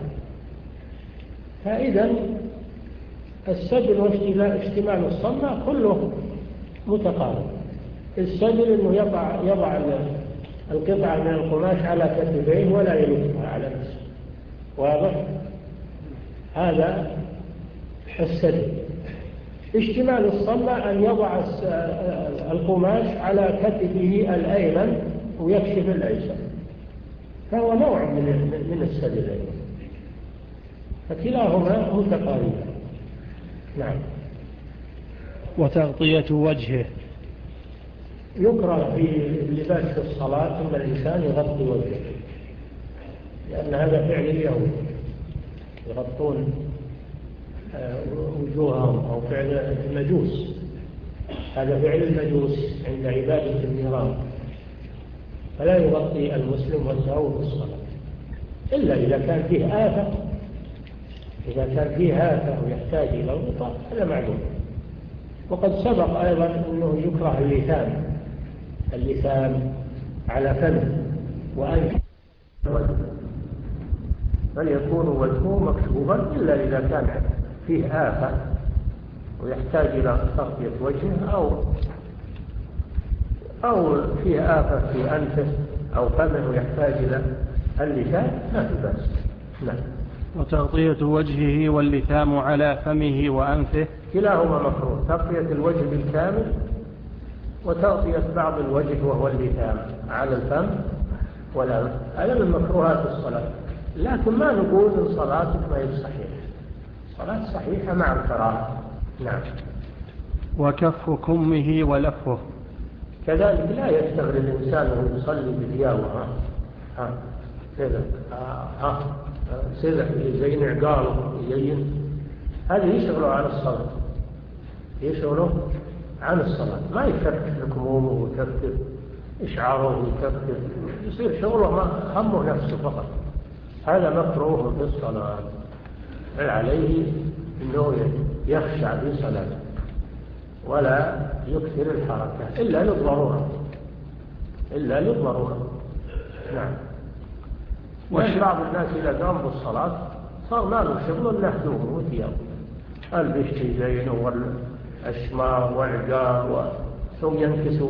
فإذا السبل واشتمال الصلاة كله متقارب. السبل أنه يضع, يضع القطعة من القماش على كتفيه ولا يلفها على نفسه، واضح؟ هذا السبل. اشتمال الصلاة أن يضع القماش على كتفه الأيمن ويكشف الأيسر، فهو نوع من من السبلين، فكلاهما متقاربان. نعم. وتغطية وجهه، يكره في اللباس في الصلاة أن الإنسان يغطي وجهه، لأن هذا فعل اليهود، يغطون وجوههم، أو فعل المجوس، هذا فعل المجوس عند عبادة النيران، فلا يغطي المسلم وجهه في الصلاة إلا إذا كان فيه آفة، إذا كان فيه آفة ويحتاج إلى الغطاء هذا معلوم. وقد سبق أيضا أنه يكره اللثام، اللثام على فمه وأنف، بل يكون وجهه مكشوفا إلا إذا كان فيه آفة ويحتاج إلى تغطية وجهه، أو أو فيه آفة في أنفه أو فمه ويحتاج إلى اللثام ما في بأس. نعم. وتغطية وجهه واللثام على فمه وأنفه كلاهما مكروه، تغطية الوجه بالكامل وتغطية بعض الوجه وهو اللثام على الفم والأنف، هذا من مكروهات الصلاة. لكن ما نقول إن صلاتك ما هي صحيحة، صلاة صحيحة مع الكراهة. نعم. وكف كمه ولفه، كذلك لا يشتغل الإنسان وهو يصلي بثيابه، ها ها كذا ها سذع زي عقاله يزين، هذا يشغله عن الصلاة، يشغله عن الصلاة، ما يكفر كمومه ويكفر إشعاره ويكفر، يصير شغله همه نفسه فقط، هذا مكروه في الصلاة، عليه أنه يخشع في صلاته ولا يكثر الحركة إلا للضرورة، إلا للضرورة. نعم. وش بعض الناس إذا قام بالصلاة صار ما له شغل إلا هدومه وثيابه، البشتي زينه والأشمار والعقال، ثم ينكس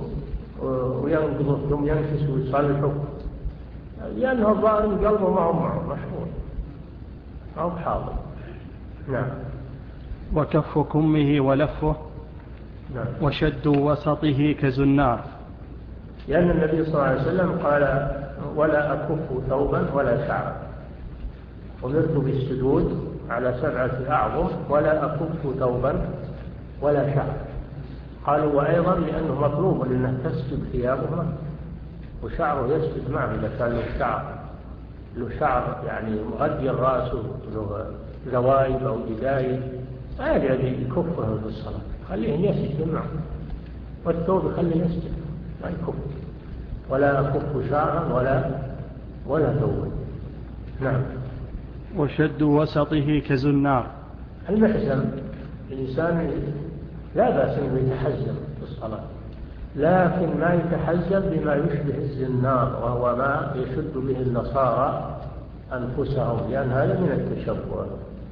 وينقض ثم ينكس ويصلحه، لأنه الظاهر من قلبه ما هو معه مشغول أو حاضر. نعم. وكف كمه ولفه. نعم. وشد وسطه كزنار، لأن النبي صلى الله عليه وسلم قال ولا أكف ثوبا ولا شعرا، أمرت بالسجود على سبعة أعظم ولا أكف ثوبا ولا شعرا. قالوا وأيضا لأنه مطلوب لأنه تسجد ثيابها وشعره يسجد معه، إذا كان له شعر له شعر يعني مغطي الرأس له زوايد أو جدايد، ما يجب يكفه في الصلاة، خليه يسجد معه، والثوب يخليه يسجد ما يكف، ولا أكف شعرا ولا ولا ثوبا. نعم. وشد وسطه كزنار، المحزم الإنسان لا بأس أنه يتحزم في الصلاة، لكن ما يتحزم بما يشبه الزنار، وهو ما يشد به النصارى أنفسهم، لأن هذا من التشبه.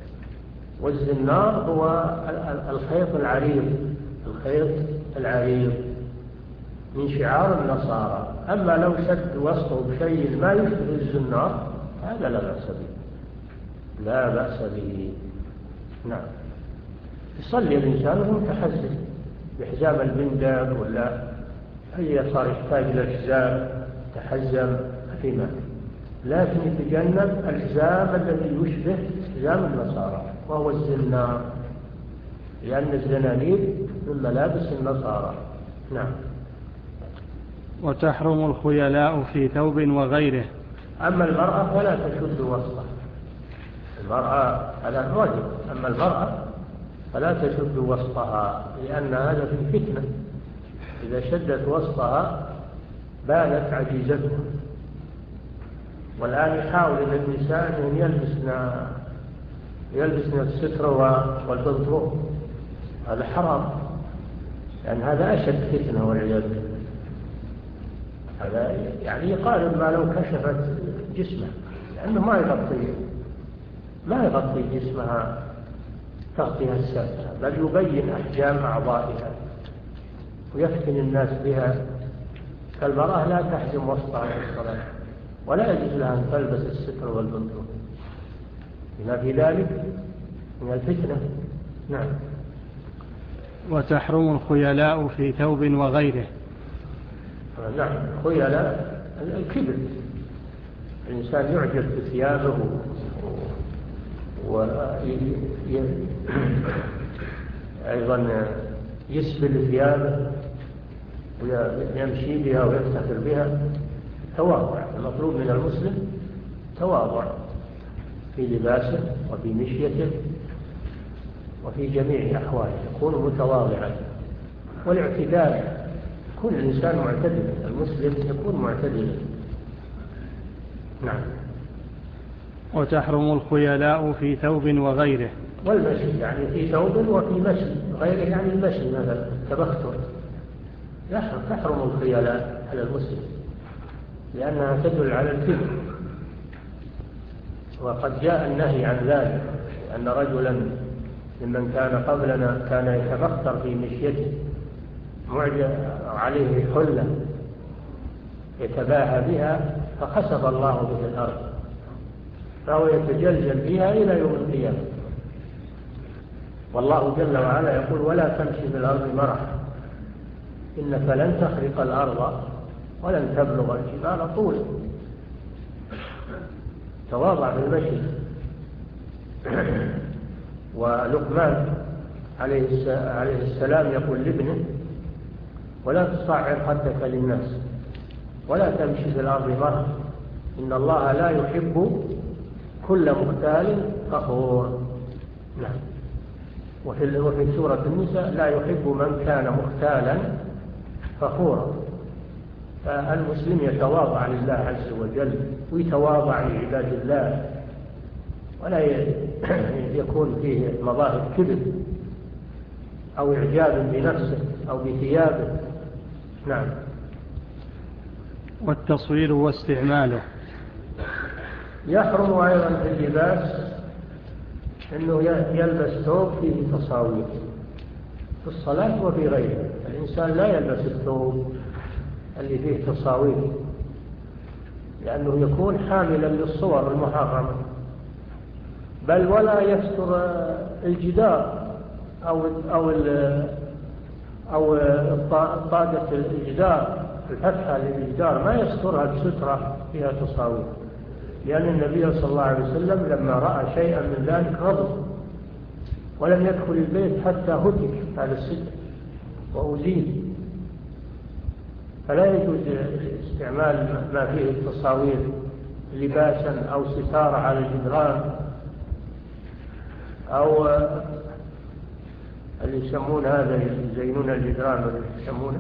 والزنار هو الخيط العريض، الخيط العريض من شعار النصارى. أما لو شد وسطه بشيء ما يشبه الزنار هذا لا بأس به، لا بأس به. نعم. يصلي الإنسان وهو متحزم بحزام البندق، ولا هي صار يحتاج إلى الحزام تحزم فيما، لكن يتجنب الحزام الذي يشبه حزام النصارى وهو الزنار، لأن الزنانير من ملابس النصارى. نعم. وتحرم الخيلاء في ثوب وغيره. أما المرأة فلا تشد وسطها، المرأة على الرجل، أما المرأة فلا تشد وسطها، لأن هذا في فتنة، إذا شدت وسطها بانت عجيزتها. والآن يحاول النساء أن يلبسن يلبسن الستر والبنطلون، هذا حرام، لأن هذا أشد فتنة والعياذ بالله. هذا يعني يقارن ما لو كشفت جسمه، لأنه ما يغطي ما يغطي جسمها تغطية السادسة، بل يبين أحجام أعضائها ويفتن الناس بها. فالمرأة لا تحجم وسطها في الصلاة، ولا يجوز لها أن تلبس الستر والبنطلون بما في ذلك من الفتنة. نعم. وتحرم الخيلاء في ثوب وغيره. نعم، الخيلاء الكبر، الإنسان يعجب بثيابه وأيضا يسبل ثيابه ويمشي بها ويفتخر بها. تواضع، المطلوب من المسلم تواضع في لباسه وفي مشيته وفي جميع أحواله، يكون متواضعا. والاعتدال، كل إنسان معتدل، المسلم يكون معتدلا. نعم. وتحرم الخيلاء في ثوب وغيره. والمشي يعني في ثوب وفي مشي، غيره يعني المشي مثلا التبختر، تحرم الخيلاء على المسلم لأنها تدل على الكبر. وقد جاء النهي عن ذلك، أن رجلا ممن كان قبلنا كان يتبختر في مشيته، معجب عليه حلة يتباهى بها، فخسف الله به الأرض، فهو يتجلجل بها إلى يوم القيامة. والله جل وعلا يقول: ولا تمشي في الأرض مرحا إنك لن تخرق الأرض ولن تبلغ الجبال طولا. تواضع بالمشي. ولقمان عليه السلام يقول لابنه: ولا تصعر خدك للناس ولا تمشي في الأرض مرحا إن الله لا يحب كل مختال فخور. نعم. وفي وفي سورة النساء: لا يحب من كان مختالا فخورا. فالمسلم يتواضع لله عز وجل ويتواضع لعباد الله، ولا يكون فيه مظاهر كبر أو إعجاب بنفسه أو بثيابه. نعم. والتصوير واستعماله. يحرم أيضا في اللباس أنه يلبس ثوب فيه تصاوير في الصلاة وفي غيرها. الإنسان لا يلبس الثوب اللي فيه تصاوير، لأنه يكون حاملا للصور المحرمة. بل ولا يستر الجدار أو أو أو طاقة الجدار، الفتحة للجدار ما يسترها بسترة فيها تصاوير، لأن النبي صلى الله عليه وسلم لما رأى شيئا من ذلك غضب ولم يدخل البيت حتى هتك هذا الستر وأزيل. فلا يجوز استعمال ما فيه التصاوير لباسا أو ستارة على الجدران، أو اللي يسمون هذا يزينون الجدران واللي يسمونه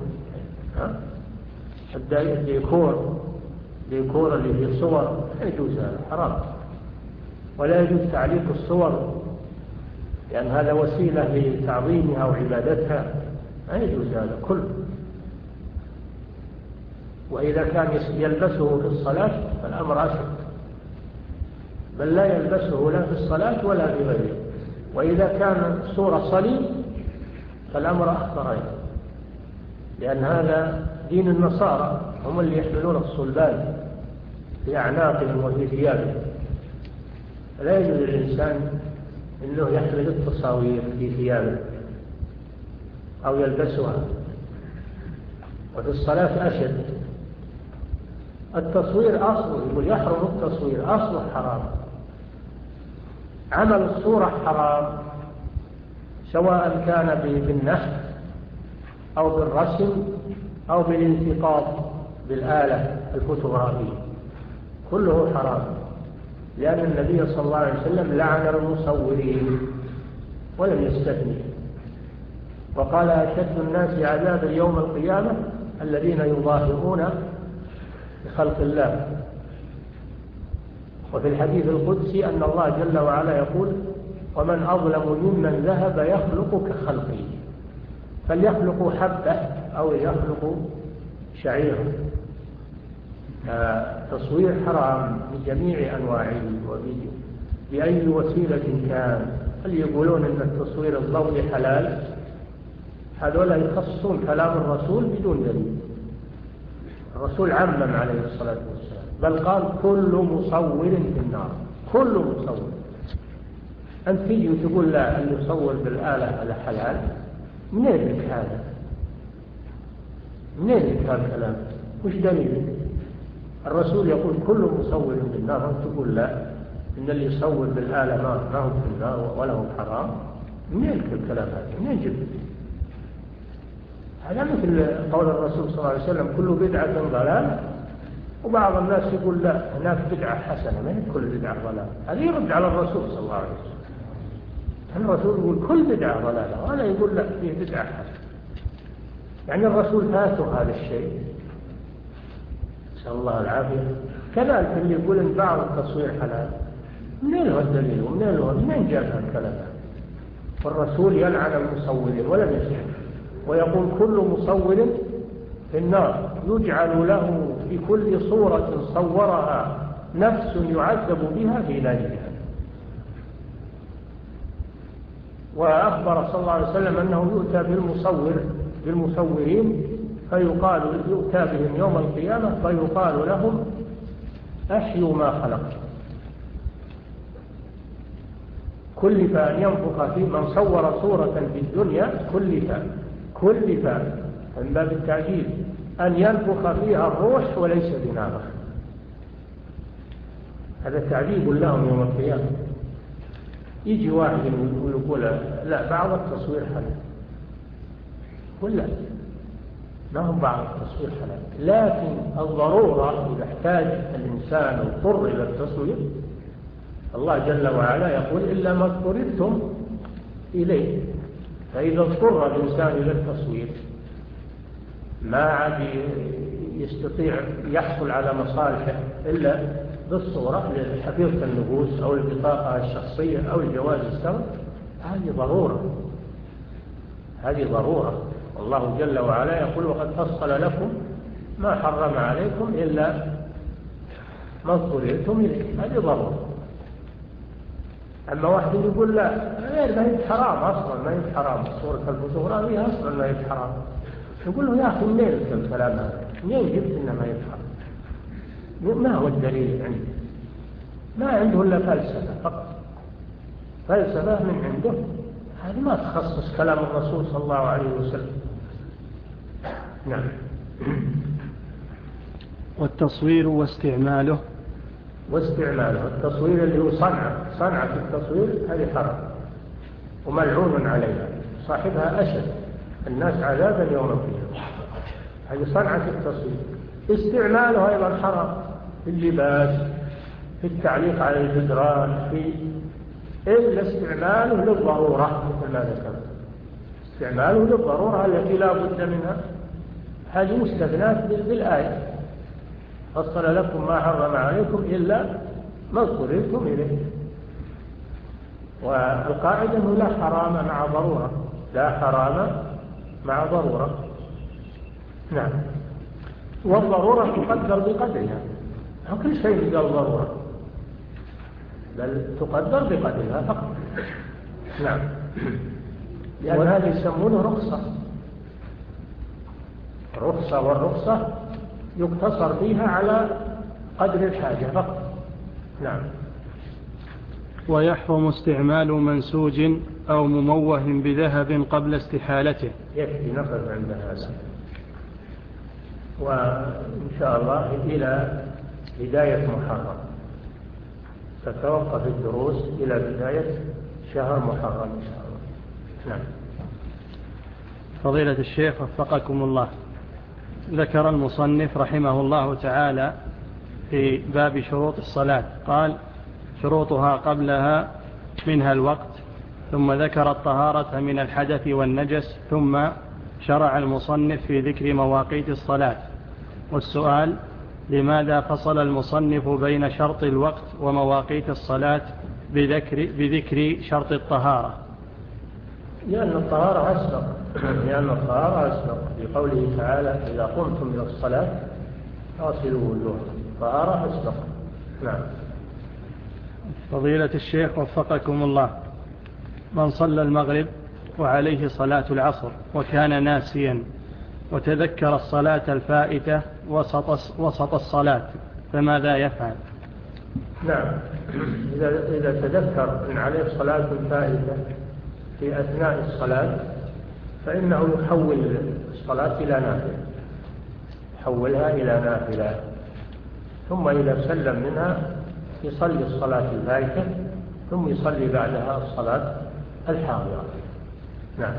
الديكور، ديكور اللي فيه صور، لا يجوز، هذا حرام. ولا يجوز تعليق الصور، لأن هذا وسيلة لتعظيمها وعبادتها، لا يجوز هذا كله. وإذا كان يلبسه في الصلاة فالأمر أشد، بل لا يلبسه لا في الصلاة ولا في غيره. وإذا كان صورة صليب فالأمر أخطر أيضا، لأن هذا دين النصارى، هم اللي يحملون الصلبان في أعناقهم وفي ثيابهم. فلا يجوز للإنسان أنه يحمل التصاوير في ثيابه أو يلبسها. وفي الصلاة أشد. التصوير أصله، يقول يحرم التصوير، أصله حرام. عمل الصورة حرام، سواء كان بالنحت أو بالرسم أو بالانتقاط بالآلة الفوتوغرافية، كله حرام، لأن النبي صلى الله عليه وسلم لعن المصورين ولم يستثني. وقال أشد الناس عذابا يوم القيامة الذين يظاهرون بخلق الله. وفي الحديث القدسي أن الله جل وعلا يقول ومن أظلم ممن ذهب يخلق كخلقه، فليخلقوا حبة أو يخلقوا شعيرا. تصوير حرام بجميع أنواعه وبأي وسيلة كان. اللي يقولون أن التصوير الضوئي حلال هذولا يخصصون كلام الرسول بدون دليل. الرسول عمم عليه الصلاة والسلام بل قال كل مصور في النار، كل مصور. أنت تيجي وتقول لا اللي يصور بالآلة هذا حلال، منين لك هذا؟ منين لك هذا الكلام؟ وش دليل؟ الرسول يقول كل مصور في النار، أنت تقول لا إن اللي يصور بالآلة ما هو في النار ولا هو حرام. منين لك الكلام هذا؟ منين جبت؟ هذا مثل قول الرسول صلى الله عليه وسلم كل بدعة ضلال، وبعض الناس يقول لا هناك بدعة حسنة، ما هي كل بدعة ضلال. هذا يرد على الرسول صلى الله عليه وسلم. الرسول يقول كل بدعة ضلالة، وهذا يقول لا فيه بدعة حسنة. يعني الرسول فاته هذا الشيء، نسأل الله العافية. كذلك اللي يقول ان بعض التصوير حلال، منين له الدليل ومنين له منين جاء هذا الكلام؟ والرسول يلعن المصورين ولم يسمح، ويقول كل مصور في النار يجعل له في كل صورة صورها نفس يعذب بها في نار جهنم. وأخبر صلى الله عليه وسلم أنه يؤتى بالمصور بالمصورين فيقال يؤتى بهم يوم القيامة فيقال لهم أحيوا ما خلق. كلف أن ينفخ في من صور صورة في الدنيا، كلف كلف من باب التعجيل أن ينفخ فيها الروح وليس بنافخ. هذا تعذيب لهم يوم القيامة. يجي واحد ويقول لا بعض التصوير حلال، ولا ما هم بعض التصوير حلال، لكن الضرورة إذا احتاج الإنسان اضطر إلى التصوير الله جل وعلا يقول إلا ما اضطررتم إليه. فإذا اضطر الإنسان إلى التصوير ما عاد يستطيع يحصل على مصالحه إلا بالصورة لحفيظة النفوس أو البطاقة الشخصية أو الجواز السفر، هذه ضرورة، هذه ضرورة. الله جل وعلا يقول وقد فصل لكم ما حرم عليكم إلا ما اضطررتم إليه، هذه ضرورة. أما واحد يقول لا ما هي حرام أصلا، ما هي حرام، صورة الفوتوغرافية أصلا ما هي حرام، يقول له يا أخي منين الكلام هذا؟ منين جبت إنه ما هي حرام؟ ما هو الدليل عنده؟ ما عنده إلا فلسفة فقط، فلسفة من عنده، هذه ما تخصص كلام الرسول صلى الله عليه وسلم. نعم. والتصوير واستعماله واستعماله التصوير اللي هو صنعة صنعة التصوير هذه حرام وملعون عليها، صاحبها أشد الناس عذابا يوم القيامة. هذه صنعة التصوير. استعماله أيضا حرام في اللباس، في التعليق على الجدران، في إلا استعماله للضرورة مثل ما ذكرت، استعماله للضرورة التي لا بد منها، هذه مستثنات بالآية فصل لكم ما حرم عليكم إلا ما اضطررتم إليه. والقاعدة أنه لا حرام مع ضرورة، لا حرام مع ضرورة. نعم. والضرورة تقدر بقدرها، كل شيء قال ضرورة بل تقدر بقدرها فقط. نعم. لأن هذا يسمونه رخصة، رخصة، والرخصة يقتصر فيها على قدر الحاجة فقط. نعم. ويحرم استعمال منسوج أو مموه بذهب قبل استحالته. يكفي نقف عند هذا، وإن شاء الله إلى بداية محرم تتوقف الدروس إلى بداية شهر محرم إن شاء الله. نعم. فضيلة الشيخ وفقكم الله، ذكر المصنف رحمه الله تعالى في باب شروط الصلاة قال شروطها قبلها منها الوقت ثم ذكر الطهارة من الحدث والنجس، ثم شرع المصنف في ذكر مواقيت الصلاة. والسؤال: لماذا فصل المصنف بين شرط الوقت ومواقيت الصلاة بذكر, بذكر شرط الطهارة؟ لأن الطهارة أسبق لأن الطهارة أسبق بقوله تعالى: إذا قمتم إلى الصلاة فاغسلوا وجوهكم. الطهارة أسبق. نعم. فضيلة الشيخ وفقكم الله، من صلى المغرب وعليه صلاة العصر وكان ناسيا وتذكر الصلاة الفائتة وسط, وسط الصلاة فماذا يفعل؟ نعم، إذا, إذا تذكر أن عليه صلاة فائتة في أثناء الصلاة فإنه يحول الصلاة إلى نافلة، يحولها إلى نافلة، ثم إذا سلم منها يصلي الصلاة الفائتة، ثم يصلي بعدها الصلاة الحاضرة. نعم.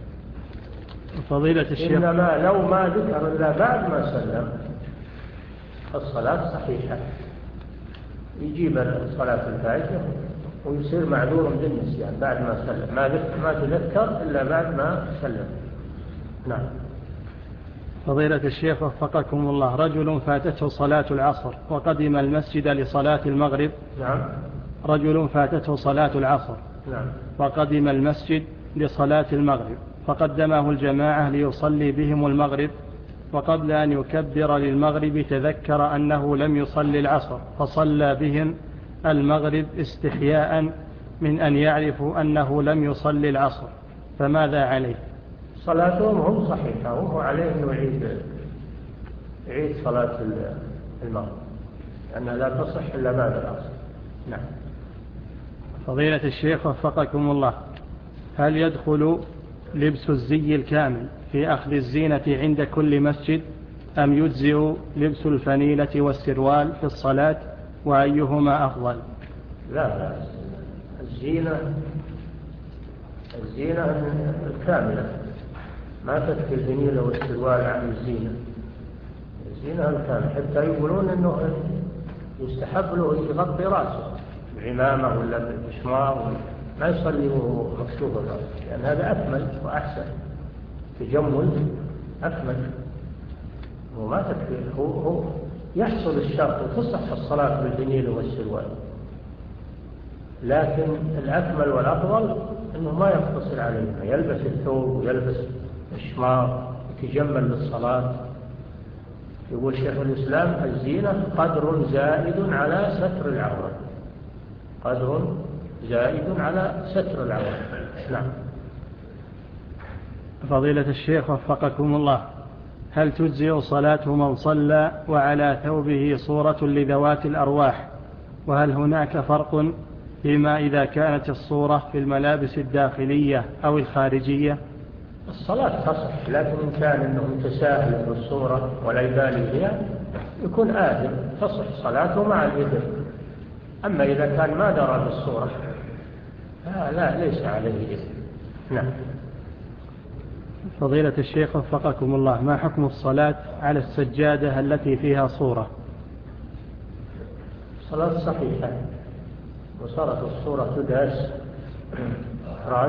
فضيلة الشيخ، إنما لو ما ذكر إلا بعد ما سلم الصلاة صحيحة، يجيب الصلاة الفائتة ويصير معذور بالنسيان بعد ما سلم، ما ما تذكر إلا بعد ما سلم. نعم. فضيلة الشيخ وفقكم الله، رجل فاتته صلاة العصر وقدم المسجد لصلاة المغرب. نعم. رجل فاتته صلاة العصر. نعم. وقدم المسجد لصلاة المغرب، فقدمه الجماعة ليصلي بهم المغرب، وقبل أن يكبر للمغرب تذكر أنه لم يصلي العصر فصلى بهم المغرب استحياء من أن يعرفوا أنه لم يصلي العصر، فماذا عليه؟ صلاتهم هم صحيحة، وهو عليه أنه يعيد يعيد صلاة المغرب لأنها لا تصح إلا بعد العصر. نعم. فضيلة الشيخ وفقكم الله، هل يدخل لبس الزي الكامل في أخذ الزينة عند كل مسجد، أم يجزئ لبس الفنيلة والسروال في الصلاة، وأيهما أفضل؟ لا لا، الزينة الزينة الكاملة، ما تكفي الفنيلة والسروال عن الزينة. الزينة الكاملة، حتى يقولون أنه يستحب له يغطي رأسه بعمامة ولا بشمار، ما يصلي وهو مكشوف الرأس، لأن هذا أكمل وأحسن، تجمل أكمل، وما تكفي. هو, هو يحصل الشرط وتصح الصلاة بالفنيلة والسروال، لكن الأكمل والأفضل أنه ما يقتصر عليها، يلبس الثوب ويلبس الشمار يتجمل للصلاة. يقول شيخ الإسلام: الزينة قدر زائد على ستر العورة، قدر زائد على ستر العورة. نعم. فضيلة الشيخ وفقكم الله، هل تجزئ صلاة من صلى وعلى ثوبه صورة لذوات الأرواح؟ وهل هناك فرق فيما إذا كانت الصورة في الملابس الداخلية أو الخارجية؟ الصلاة تصح، لكن إن كان أنه متساهل بالصورة ولا يبالي بها يكون آثم، تصح صلاته مع الإثم. أما إذا كان ما درى بالصورة لا, لا ليس عليه إثم. نعم. فضيلة الشيخ وفقكم الله، ما حكم الصلاة على السجادة التي فيها صورة؟ صلاة صحيحة، وصارت الصورة تداس راس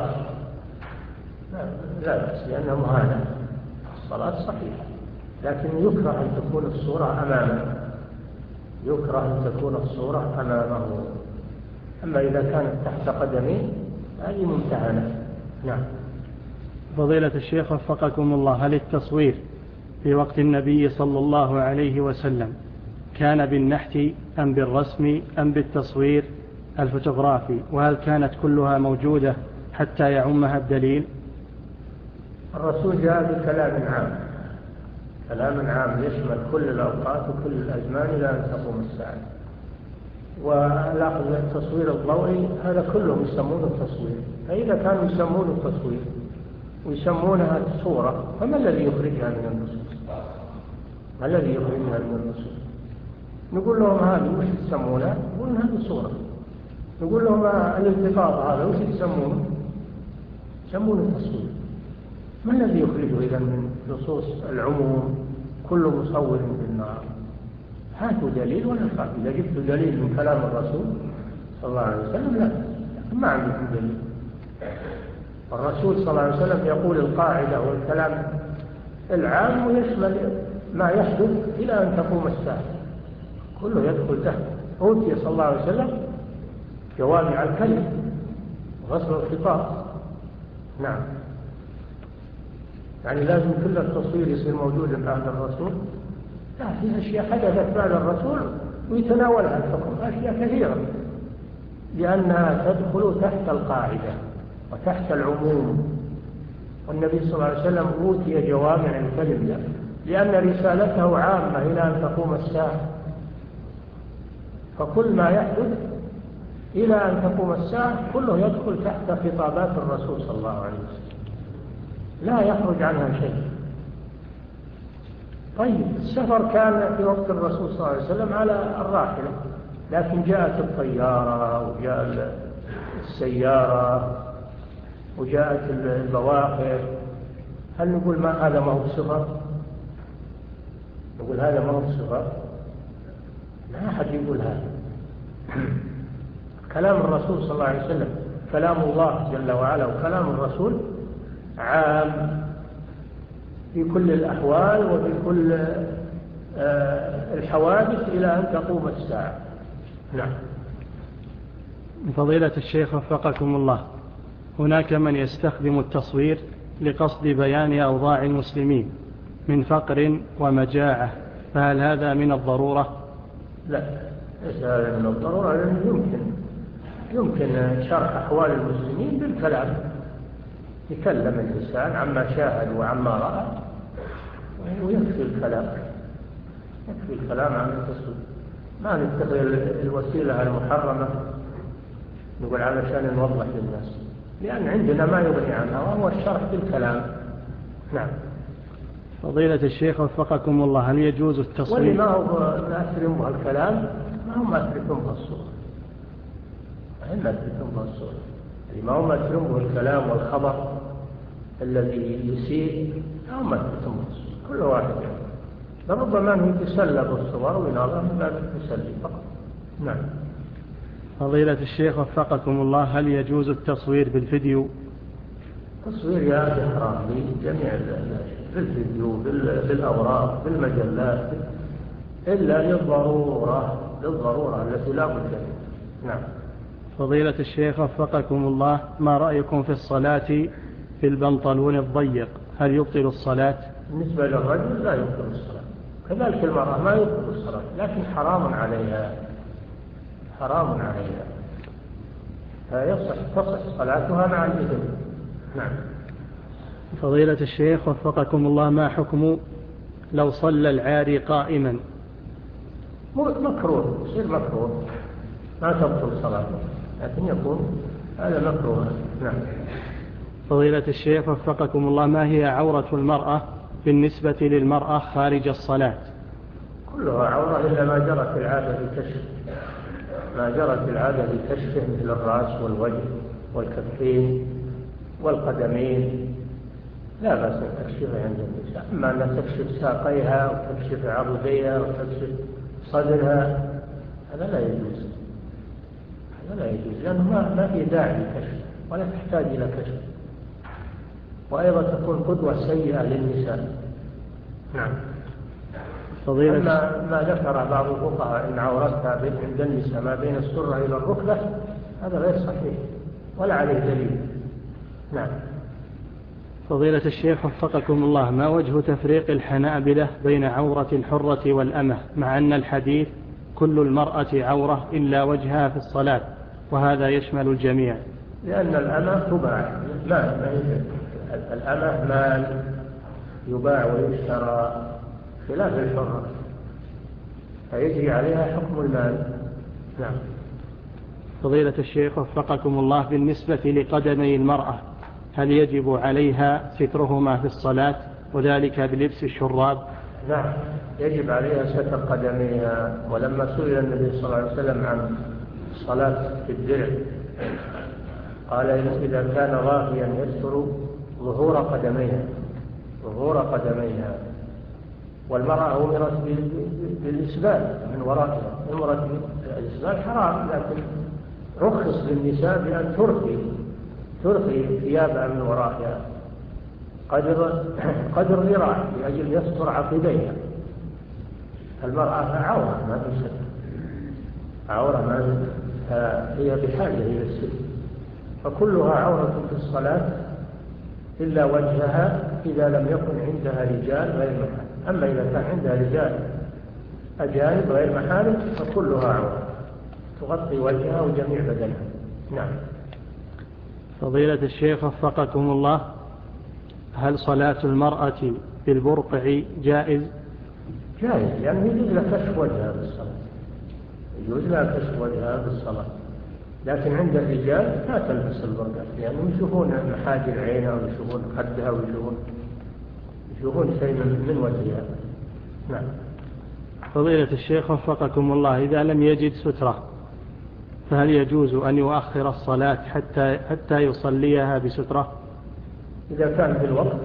لا بأس، لأنها مهانة. الصلاة صحيحة، لكن يكره أن تكون الصورة أمامه، يكره أن تكون الصورة أمامه. أما إذا كانت تحت قدمه هذه ممتهنة. نعم. فضيلة الشيخ وفقكم الله، هل التصوير في وقت النبي صلى الله عليه وسلم كان بالنحت أم بالرسم أم بالتصوير الفوتوغرافي؟ وهل كانت كلها موجودة حتى يعمها الدليل؟ الرسول جاء بكلام عام، كلام عام يشمل كل الأوقات وكل الأزمان إلى أن تقوم الساعة. والأخذ التصوير الضوئي هذا كلهم يسمونه التصوير، فإذا كانوا يسمونه التصوير ويسمونها الصورة فما الذي يخرجها من النصوص؟ ما الذي يخرجها من النصوص؟ نقول لهم هذه وش تسمونها؟ يقولون هذه صورة. نقول لهم الالتقاط هذا وش تسمونه؟ يسمونه التصوير. ما الذي يخرجه إذا من نصوص العموم كل مصور بالنار؟ هاتوا دليل ولا نفعل. إذا جبت دليل من كلام الرسول صلى الله عليه وسلم لا، ما عندكم دليل. الرسول صلى الله عليه وسلم يقول القاعدة والكلام العام ويشمل ما يحدث إلى أن تقوم الساعة، كله يدخل تحت. أوتي صلى الله عليه وسلم جوامع الكلم وغسل الخطاب. نعم، يعني لازم كل التصوير يصير موجود بعد الرسول؟ لا، في أشياء حدثت بعد الرسول ويتناولها الحكم، أشياء كثيرة، لأنها تدخل تحت القاعدة وتحت العموم. والنبي صلى الله عليه وسلم أوتي جوامع الكلم لأن رسالته عامة إلى أن تقوم الساعة، فكل ما يحدث إلى أن تقوم الساعة كله يدخل تحت خطابات الرسول صلى الله عليه وسلم، لا يخرج عنها شيء. طيب، السفر كان في وقت الرسول صلى الله عليه وسلم على الراحلة، لكن جاءت الطيارة وجاء السيارة وجاءت البواخر، هل نقول ما هذا ما هو سفر؟ نقول هذا ما هو سفر؟ لا أحد يقول هذا. كلام الرسول صلى الله عليه وسلم كلام الله جل وعلا، وكلام الرسول عام في كل الأحوال وفي كل الحوادث إلى أن تقوم الساعة. نعم. فضيلة الشيخ وفقكم الله، هناك من يستخدم التصوير لقصد بيان أوضاع المسلمين من فقر ومجاعة، فهل هذا من الضرورة؟ لا، ليس هذا من الضرورة، لأنه يمكن يمكن شرح أحوال المسلمين بالكلام، يكلم الإنسان عما شاهد وعما رأى، ويكفي الكلام، يكفي الكلام عن التصوير. ما نتخذ الوسيلة المحرمة نقول علشان نوضح للناس، لأن عندنا ما يغني عنها وهو الشرح بالكلام. نعم. فضيلة الشيخ وفقكم الله، هل يجوز التصوير؟ واللي ما هو مأثر به الكلام ما هو مأثر به الصورة، ما هو مأثر به الصورة، اللي ما هو مأثر به الكلام والخبر الذي يسيء ما هو مأثر به الصورة، كل واحد يعني. لربما أنه يتسلى بالصور ويناظر من باب التسلي فقط. نعم. فضيلة الشيخ وفقكم الله، هل يجوز التصوير بالفيديو؟ تصوير يا أخي حرام بجميع بالفيديو بالأوراق بالمجلات، إلا للضرورة للضرورة التي لا بد منها. نعم. فضيلة الشيخ وفقكم الله، ما رأيكم في الصلاة في البنطلون الضيق؟ هل يبطل الصلاة؟ بالنسبة للرجل لا يبطل الصلاة، كذلك المرأة ما يبطل الصلاة، لكن حرام عليها، حرام عليها، فيصح تصح صلاتها مع الإثم. نعم. فضيلة الشيخ وفقكم الله، ما حكم لو صلى العاري قائما؟ مكروه، يصير مكروه، ما تبطل صلاته، لكن يكون هذا مكروه. نعم. فضيلة الشيخ وفقكم الله، ما هي عورة المرأة بالنسبة للمرأة خارج الصلاة؟ كلها عورة إلا ما جرت العادة بكشف، ما جرت العادة بكشفه مثل الرأس والوجه والكفين والقدمين لا بأس أن تكشفها عند النساء، أما أن تكشف ساقيها وتكشف عضديها وتكشف صدرها هذا لا يجوز، هذا لا يجوز، لأنه ما, ما في داعي للكشف ولا تحتاج إلى كشف، وأيضا تكون قدوة سيئة للنساء. نعم. فضيلة أما ما ذكر بعض الفقهاء إن عورتها عند النساء ما بين السرة إلى الركبة هذا غير صحيح ولا عليه دليل. نعم. فضيلة الشيخ وفقكم الله، ما وجه تفريق الحنابلة بين عورة الحرة والأمة، مع أن الحديث كل المرأة عورة إلا وجهها في الصلاة، وهذا يشمل الجميع؟ لأن الأمة تباع، ما الأمة مال يباع ويشترى خلاف الحرة، فيجري عليها حكم المال. نعم. فضيلة الشيخ وفقكم الله، بالنسبة لقدمي المرأة هل يجب عليها سترهما في الصلاة وذلك بلبس الشراب؟ نعم، يجب عليها ستر قدميها، ولما سئل النبي صلى الله عليه وسلم عن الصلاة في الدرع قال إذا كان راقيا يستر ظهور قدميها، ظهور قدميها، والمرأة أمرت بالإسبال من ورائها، أمرت بالإسبال حرام، لكن رخص للنساء بأن ترخي ترخي ثيابها من ورائها قدر قدر ذراع لأجل يستر عقبيها. المرأة عورة ما في شك، عورة ما هي بحاجة إلى الستر، فكلها عورة في الصلاة إلا وجهها إذا لم يكن عندها رجال غير محارم. أما إذا كان عندها رجال أجانب غير محارم فكلها عورة تغطي وجهها وجميع بدنها. نعم. فضيلة الشيخ وفقكم الله، هل صلاة المرأة بالبرقع جائز؟ جائز، لأنه يجوز لها كشف وجهها بالصلاة، يجوز لها كشف وجهها بالصلاة، لكن عند الرجال لا تلبس البرقع لأنهم يشوفون محاجر عينها ويشوفون خدها ويشوفون يشوفون شيء من وجهها. نعم. فضيلة الشيخ وفقكم الله، إذا لم يجد سترة فهل يجوز أن يؤخر الصلاة حتى حتى يصليها بسترة؟ إذا كان في الوقت،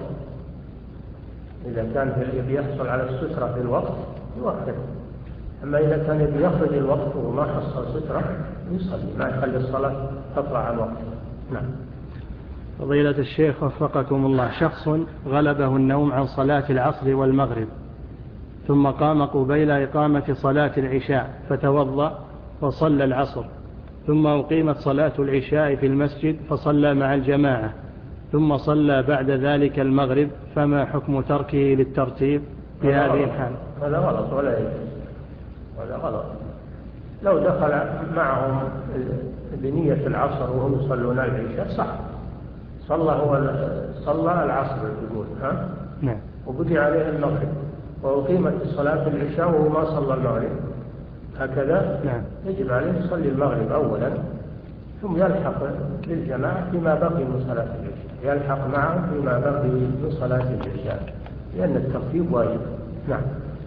إذا كان يبي يحصل على السترة في الوقت يؤخر، أما إذا كان يبي يخرج الوقت وما حصل سترة يصلي، ما يخلي الصلاة تطلع عن وقتها. نعم. فضيلة الشيخ وفقكم الله، شخص غلبه النوم عن صلاة العصر والمغرب ثم قام قبيل إقامة صلاة العشاء فتوضأ وصلى العصر، ثم أقيمت صلاة العشاء في المسجد فصلى مع الجماعة، ثم صلى بعد ذلك المغرب، فما حكم تركه للترتيب في هذه الحال؟ هذا غلط ولا يجوز، هذا غلط. لو دخل معهم بنية العصر وهم يصلون العشاء صح، صلى هو صلى العصر يقول ها نعم، وبدي عليه المغرب وأقيمت صلاة العشاء وهو ما صلى المغرب، هكذا نعم. يجب عليه يصلي المغرب أولا ثم يلحق بالجماعة فيما بقي من صلاة العشاء، يلحق معهم فيما بقي من صلاة العشاء، لأن الترتيب واجب. نعم.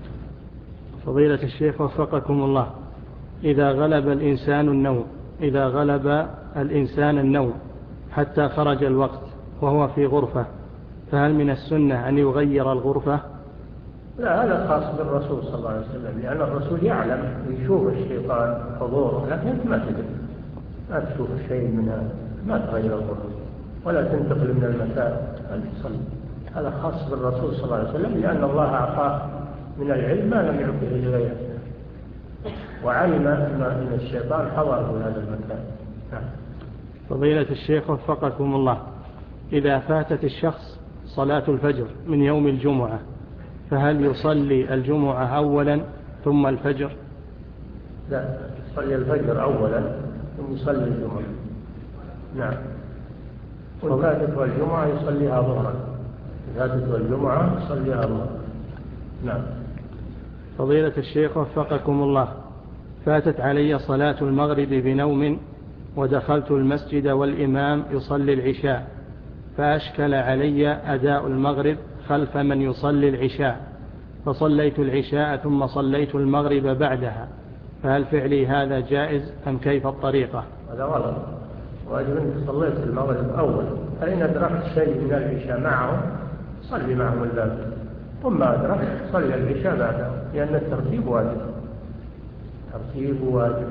فضيلة الشيخ وفقكم الله، إذا غلب الإنسان النوم إذا غلب الإنسان النوم حتى خرج الوقت وهو في غرفة، فهل من السنة أن يغير الغرفة؟ لا، هذا خاص بالرسول صلى الله عليه وسلم، لأن الرسول يعلم ويشوف الشيطان حضوره، لكن أنت ما تدري، ما تشوف شيء من هذا، ما تغير الغرفة ولا تنتقل من المكان أن تصلي. هذا خاص بالرسول صلى الله عليه وسلم، لأن الله أعطاه من العلم ما لم يعطه لغيره، وعلم أن الشيطان حضر في هذا المكان. نعم. فضيلة الشيخ وفقكم الله، إذا فاتت الشخص صلاة الفجر من يوم الجمعة فهل يصلي الجمعة أولا ثم الفجر؟ لا، يصلي الفجر أولا ثم يصلي الجمعة. نعم. وفاتته الجمعة يصليها ظهرا، فاتته الجمعة يصليها ظهرا. نعم. فضيلة الشيخ وفقكم الله، فاتت علي صلاة المغرب بنوم ودخلت المسجد والإمام يصلي العشاء، فأشكل علي أداء المغرب خلف من يصلي العشاء، فصليت العشاء ثم صليت المغرب بعدها، فهل فعلي هذا جائز أم كيف الطريقة؟ هذا غلط، واجب أنك صليت المغرب أول، فإن أدركت شيء من العشاء معهم صلي معهم الباقي، ثم أدركت صلي العشاء بعدها، لأن الترتيب واجب، ترتيب واجب.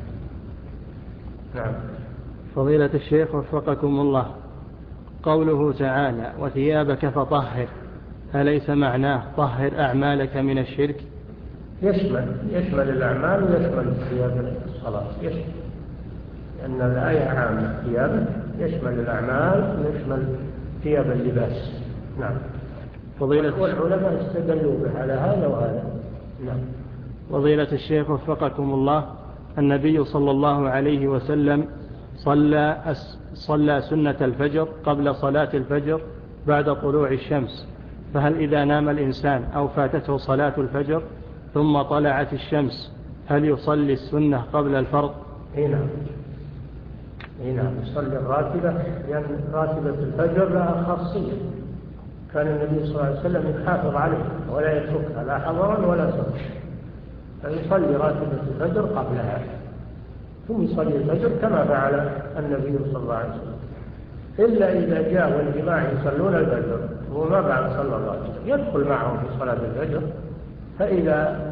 نعم. فضيلة الشيخ وفقكم الله، قوله تعالى وثيابك فطهر، أليس معناه طهر أعمالك من الشرك؟ يشمل يشمل الأعمال ويشمل ثياب الصلاة، يشمل، لأن الآية عامة، ثيابك يشمل الأعمال ويشمل ثياب اللباس. نعم. فضيلة والعلماء استدلوا به على هذا وهذا. نعم. فضيلة الشيخ وفقكم الله، النبي صلى الله عليه وسلم صلى صلى سنة الفجر قبل صلاة الفجر بعد طلوع الشمس، فهل إذا نام الإنسان أو فاتته صلاة الفجر ثم طلعت الشمس هل يصلي السنة قبل الفرض؟ هنا هنا يصلي الراتبة، لأن راتبة الفجر لها خاصية، كان النبي صلى الله عليه وسلم يحافظ عليها ولا يتركها لا حضرا ولا سرا، فيصلي راتبة الفجر قبلها ثم يصلي الفجر كما فعل النبي صلى الله عليه وسلم، إلا إذا جاء والجماعة يصلون الفجر وما بعد صلى الراتبة يدخل معهم في صلاة الفجر، فإذا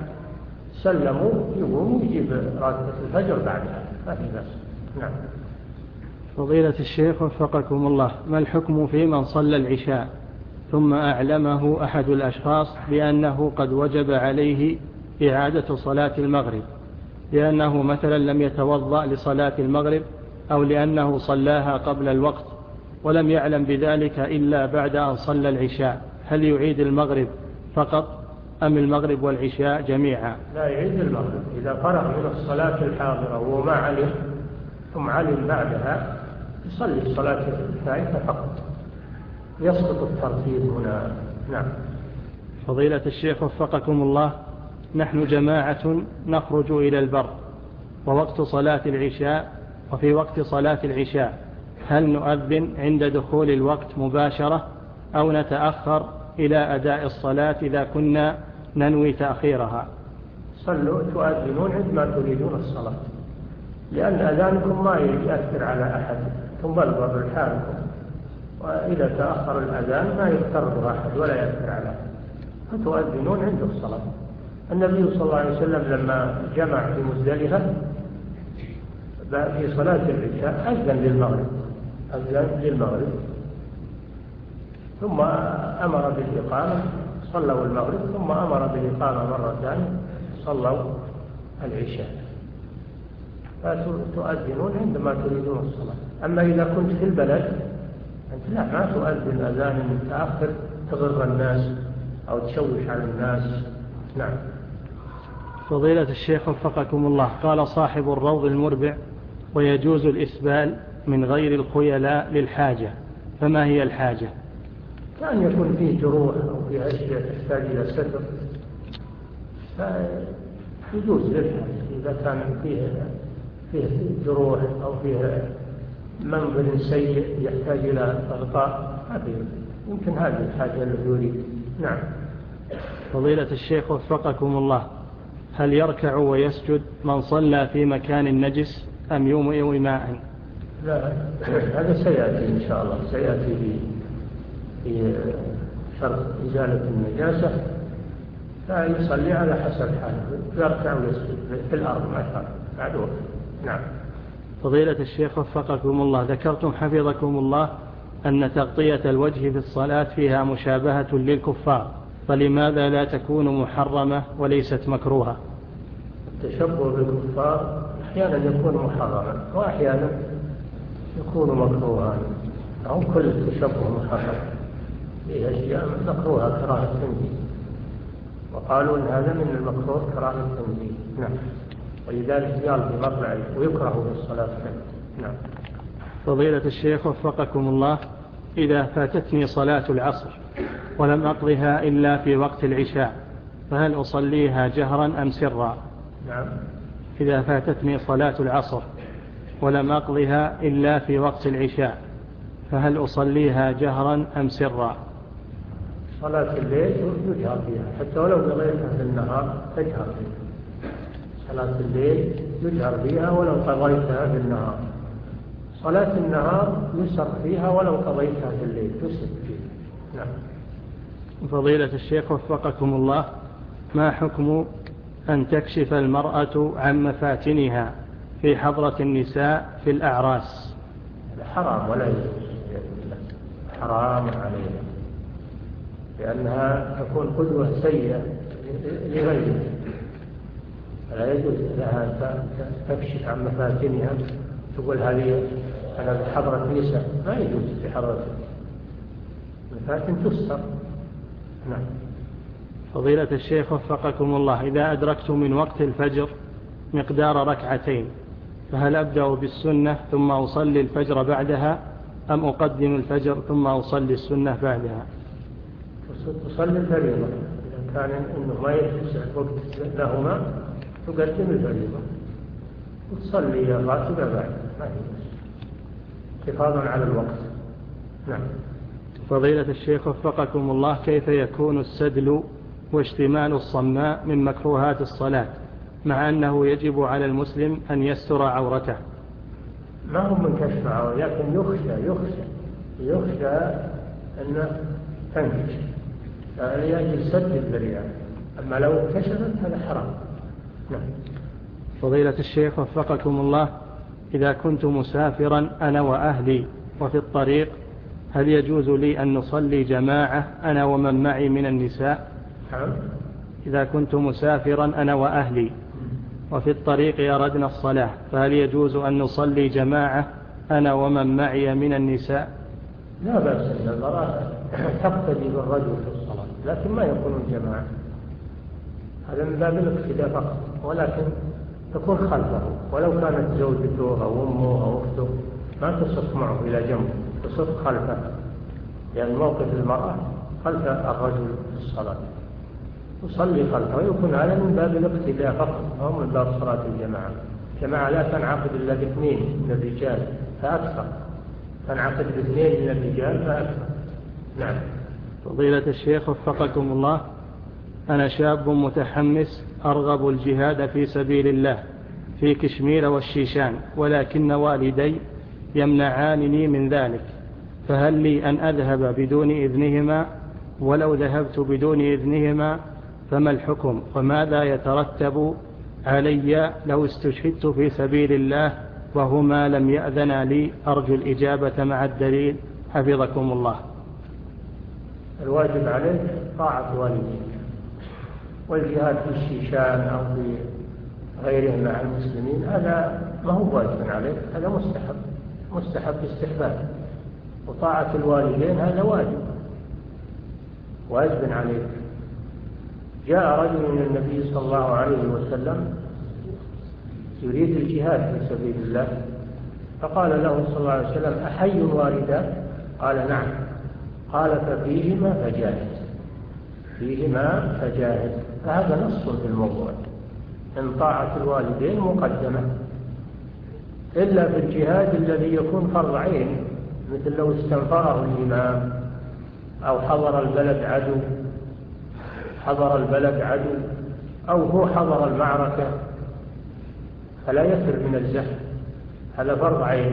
سلموا يقوم يجيب راتبة الفجر بعدها، ما في بأس. نعم. فضيلة الشيخ وفقكم الله، ما الحكم في من صلى العشاء ثم أعلمه أحد الأشخاص بأنه قد وجب عليه إعادة صلاة المغرب، لأنه مثلا لم يتوضأ لصلاة المغرب أو لأنه صلاها قبل الوقت ولم يعلم بذلك إلا بعد أن صلى العشاء، هل يعيد المغرب فقط أم المغرب والعشاء جميعا؟ لا، يعيد المغرب إذا فرغ من الصلاة الحاضرة وما علم ثم علم بعدها يصلي الصلاة الفائتة فقط، يسقط الترتيب هنا. نعم. فضيلة الشيخ وفقكم الله، نحن جماعة نخرج إلى البر ووقت صلاة العشاء، وفي وقت صلاة العشاء هل نؤذن عند دخول الوقت مباشرة أو نتأخر إلى أداء الصلاة إذا كنا ننوي تأخيرها؟ صلوا تؤذنون عندما تريدون الصلاة، لأن أذانكم ما يؤثر على أحد، ثم بلغوا حالكم، وإذا تأخر الأذان ما يضطر أحد ولا يأثر على أحد، فتؤذنون عند الصلاة. النبي صلى الله عليه وسلم لما جمع في مزدلفة في صلاة العشاء أذن للمغرب أذن للمغرب ثم أمر بالإقامة، صلوا المغرب ثم أمر بالإقامة مرة ثانية، صلوا العشاء. فتؤذنون عندما تريدون الصلاة. أما إذا كنت في البلد أنت لا، ما تؤذن أذان متأخر تضر الناس أو تشوش على الناس. نعم. فضيلة الشيخ وفقكم الله، قال صاحب الروض المربع: ويجوز الإسبال من غير الخيلاء للحاجة، فما هي الحاجة؟ كان يكون فيه جروح أو فيه أشياء تحتاج إلى ستر فيجوز للحاجة. إذا كان فيه فيه جروح أو فيه منظر سيء يحتاج إلى إغطاء، يمكن هذه الحاجة التي يريد. نعم. فضيلة الشيخ وفقكم الله، هل يركع ويسجد من صلى في مكان نجس أم يومئ ماء؟ لا، هذا سيأتي إن شاء الله، سيأتي في في شرط إزالة النجاسة، فيصلي على حسب حاله، يركع ويسجد في الأرض ما شاء بعد وقت. نعم. فضيلة الشيخ وفقكم الله، ذكرتم حفظكم الله أن تغطية الوجه في الصلاة فيها مشابهة للكفار، فلماذا لا تكون محرمة وليست مكروهة؟ التشبه بالكفار أحيانا يكون محرما وأحيانا يكون مكروها، أو كل التشبه محرم، فيه أشياء مكروهة كراهة التنزيه، وقالوا إن هذا من المكروه كراهة التنزيه. نعم. ولذلك قال في مطلع ويكره في الصلاة. نعم. فضيلة الشيخ وفقكم الله، إذا فاتتني صلاة العصر ولم أقضها إلا في وقت العشاء فهل أصليها جهرا أم سرا؟ نعم. إذا فاتتني صلاة العصر ولم أقضها إلا في وقت العشاء فهل أصليها جهرا أم سرا؟ صلاة الليل يجهر فيها، حتى ولو قضيتها في النهار تجهر فيها. صلاة الليل يجهر فيها ولو قضيتها في النهار. صلاة النهار يسر فيها ولو قضيتها في الليل تسر فيها. نعم. فضيلة الشيخ وفقكم الله، ما حكم أن تكشف المرأة عن مفاتنها في حضرة النساء في الأعراس؟ حرام ولا يجوز، حرام عليها، لأنها تكون قدوة سيئة لغيرها، فلا يجوز لها تكشف عن مفاتنها، تقول هذه أنا بحضرة نساء، ما يجوز في حضرة مفاتن تستر. نعم. فضيلة الشيخ وفقكم الله، إذا أدركت من وقت الفجر مقدار ركعتين فهل أبدأ بالسنة ثم أصلي الفجر بعدها أم أقدم الفجر ثم أصلي السنة بعدها؟ تصلي الفريضة، إذا كان إنه ما يتسع وقت لهما تقدم الفريضة وتصلي الراتبة بعدها، ما يجوز، حفاظا على الوقت. نعم. فضيلة الشيخ وفقكم الله، كيف يكون السدل واشتمال الصماء من مكروهات الصلاة مع أنه يجب على المسلم أن يستر عورته؟ ما هم من كشف عورته، لكن يخشى يخشى يخشى أن تنكشف، فليأتي سد الذريعة، أما لو كشفت هذا حرام. نعم. فضيلة الشيخ وفقكم الله، إذا كنت مسافرا أنا وأهلي وفي الطريق هل يجوز لي أن نصلي جماعة أنا ومن معي من النساء؟ إذا كنت مسافرا أنا وأهلي وفي الطريق أردنا الصلاة فهل يجوز أن نصلي جماعة أنا ومن معي من النساء؟ لا بأس أن المرأة تقتدي بالرجل في الصلاة لكن ما يكونون جماعة، هذا من باب الاقتداء فقط، ولكن تكون خلفه ولو كانت زوجته أو أمه أو أخته ما تصف معه إلى جنبه، تصف خلفه، لأن يعني موقف المرأة خلف الرجل في الصلاة تصلي خلفه، ويكون هذا من باب الاقتداء فقط أو من باب صلاة الجماعة. الجماعة لا تنعقد إلا باثنين من الرجال فأكثر، تنعقد باثنين من الرجال فأكثر. نعم. فضيلة الشيخ وفقكم الله، أنا شاب متحمس أرغب الجهاد في سبيل الله في كشمير والشيشان، ولكن والدي يمنعانني من ذلك، فهل لي أن أذهب بدون إذنهما؟ ولو ذهبت بدون إذنهما فما الحكم، وماذا يترتب علي لو استشهدت في سبيل الله وهما لم يأذنا لي؟ أرجو الإجابة مع الدليل حفظكم الله. الواجب عليك طاعة والديك، والجهاد في الشيشان أو في غيره مع المسلمين هذا ما هو واجب عليك، هذا مستحب، مستحب استحباب، وطاعة الوالدين هذا واجب واجب عليك. جاء رجل من النبي صلى الله عليه وسلم يريد الجهاد في سبيل الله، فقال له صلى الله عليه وسلم أحي والداك؟ قال نعم. قال ففيهما فجاهد، فيهما فجاهد. فهذا نص في الموضوع، إن طاعة الوالدين مقدمة، إلا في الجهاد الذي يكون فرض عين، مثل لو استنفره الإمام أو حضر البلد عدو حضر البلد عدو أو هو حضر المعركة فلا يفر من الزحف، هذا فرض عين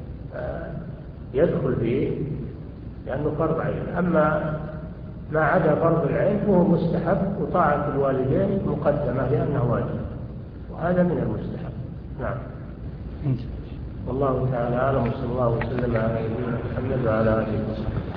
يدخل فيه لأنه فرض عين. أما ما عدا فرض العين فهو مستحب، وطاعة الوالدين مقدمة لأنه واجب، وهذا من المستحب. نعم. والله تعالى أعلم، وصلى الله وسلم على نبينا محمد وعلى آله وصحبه.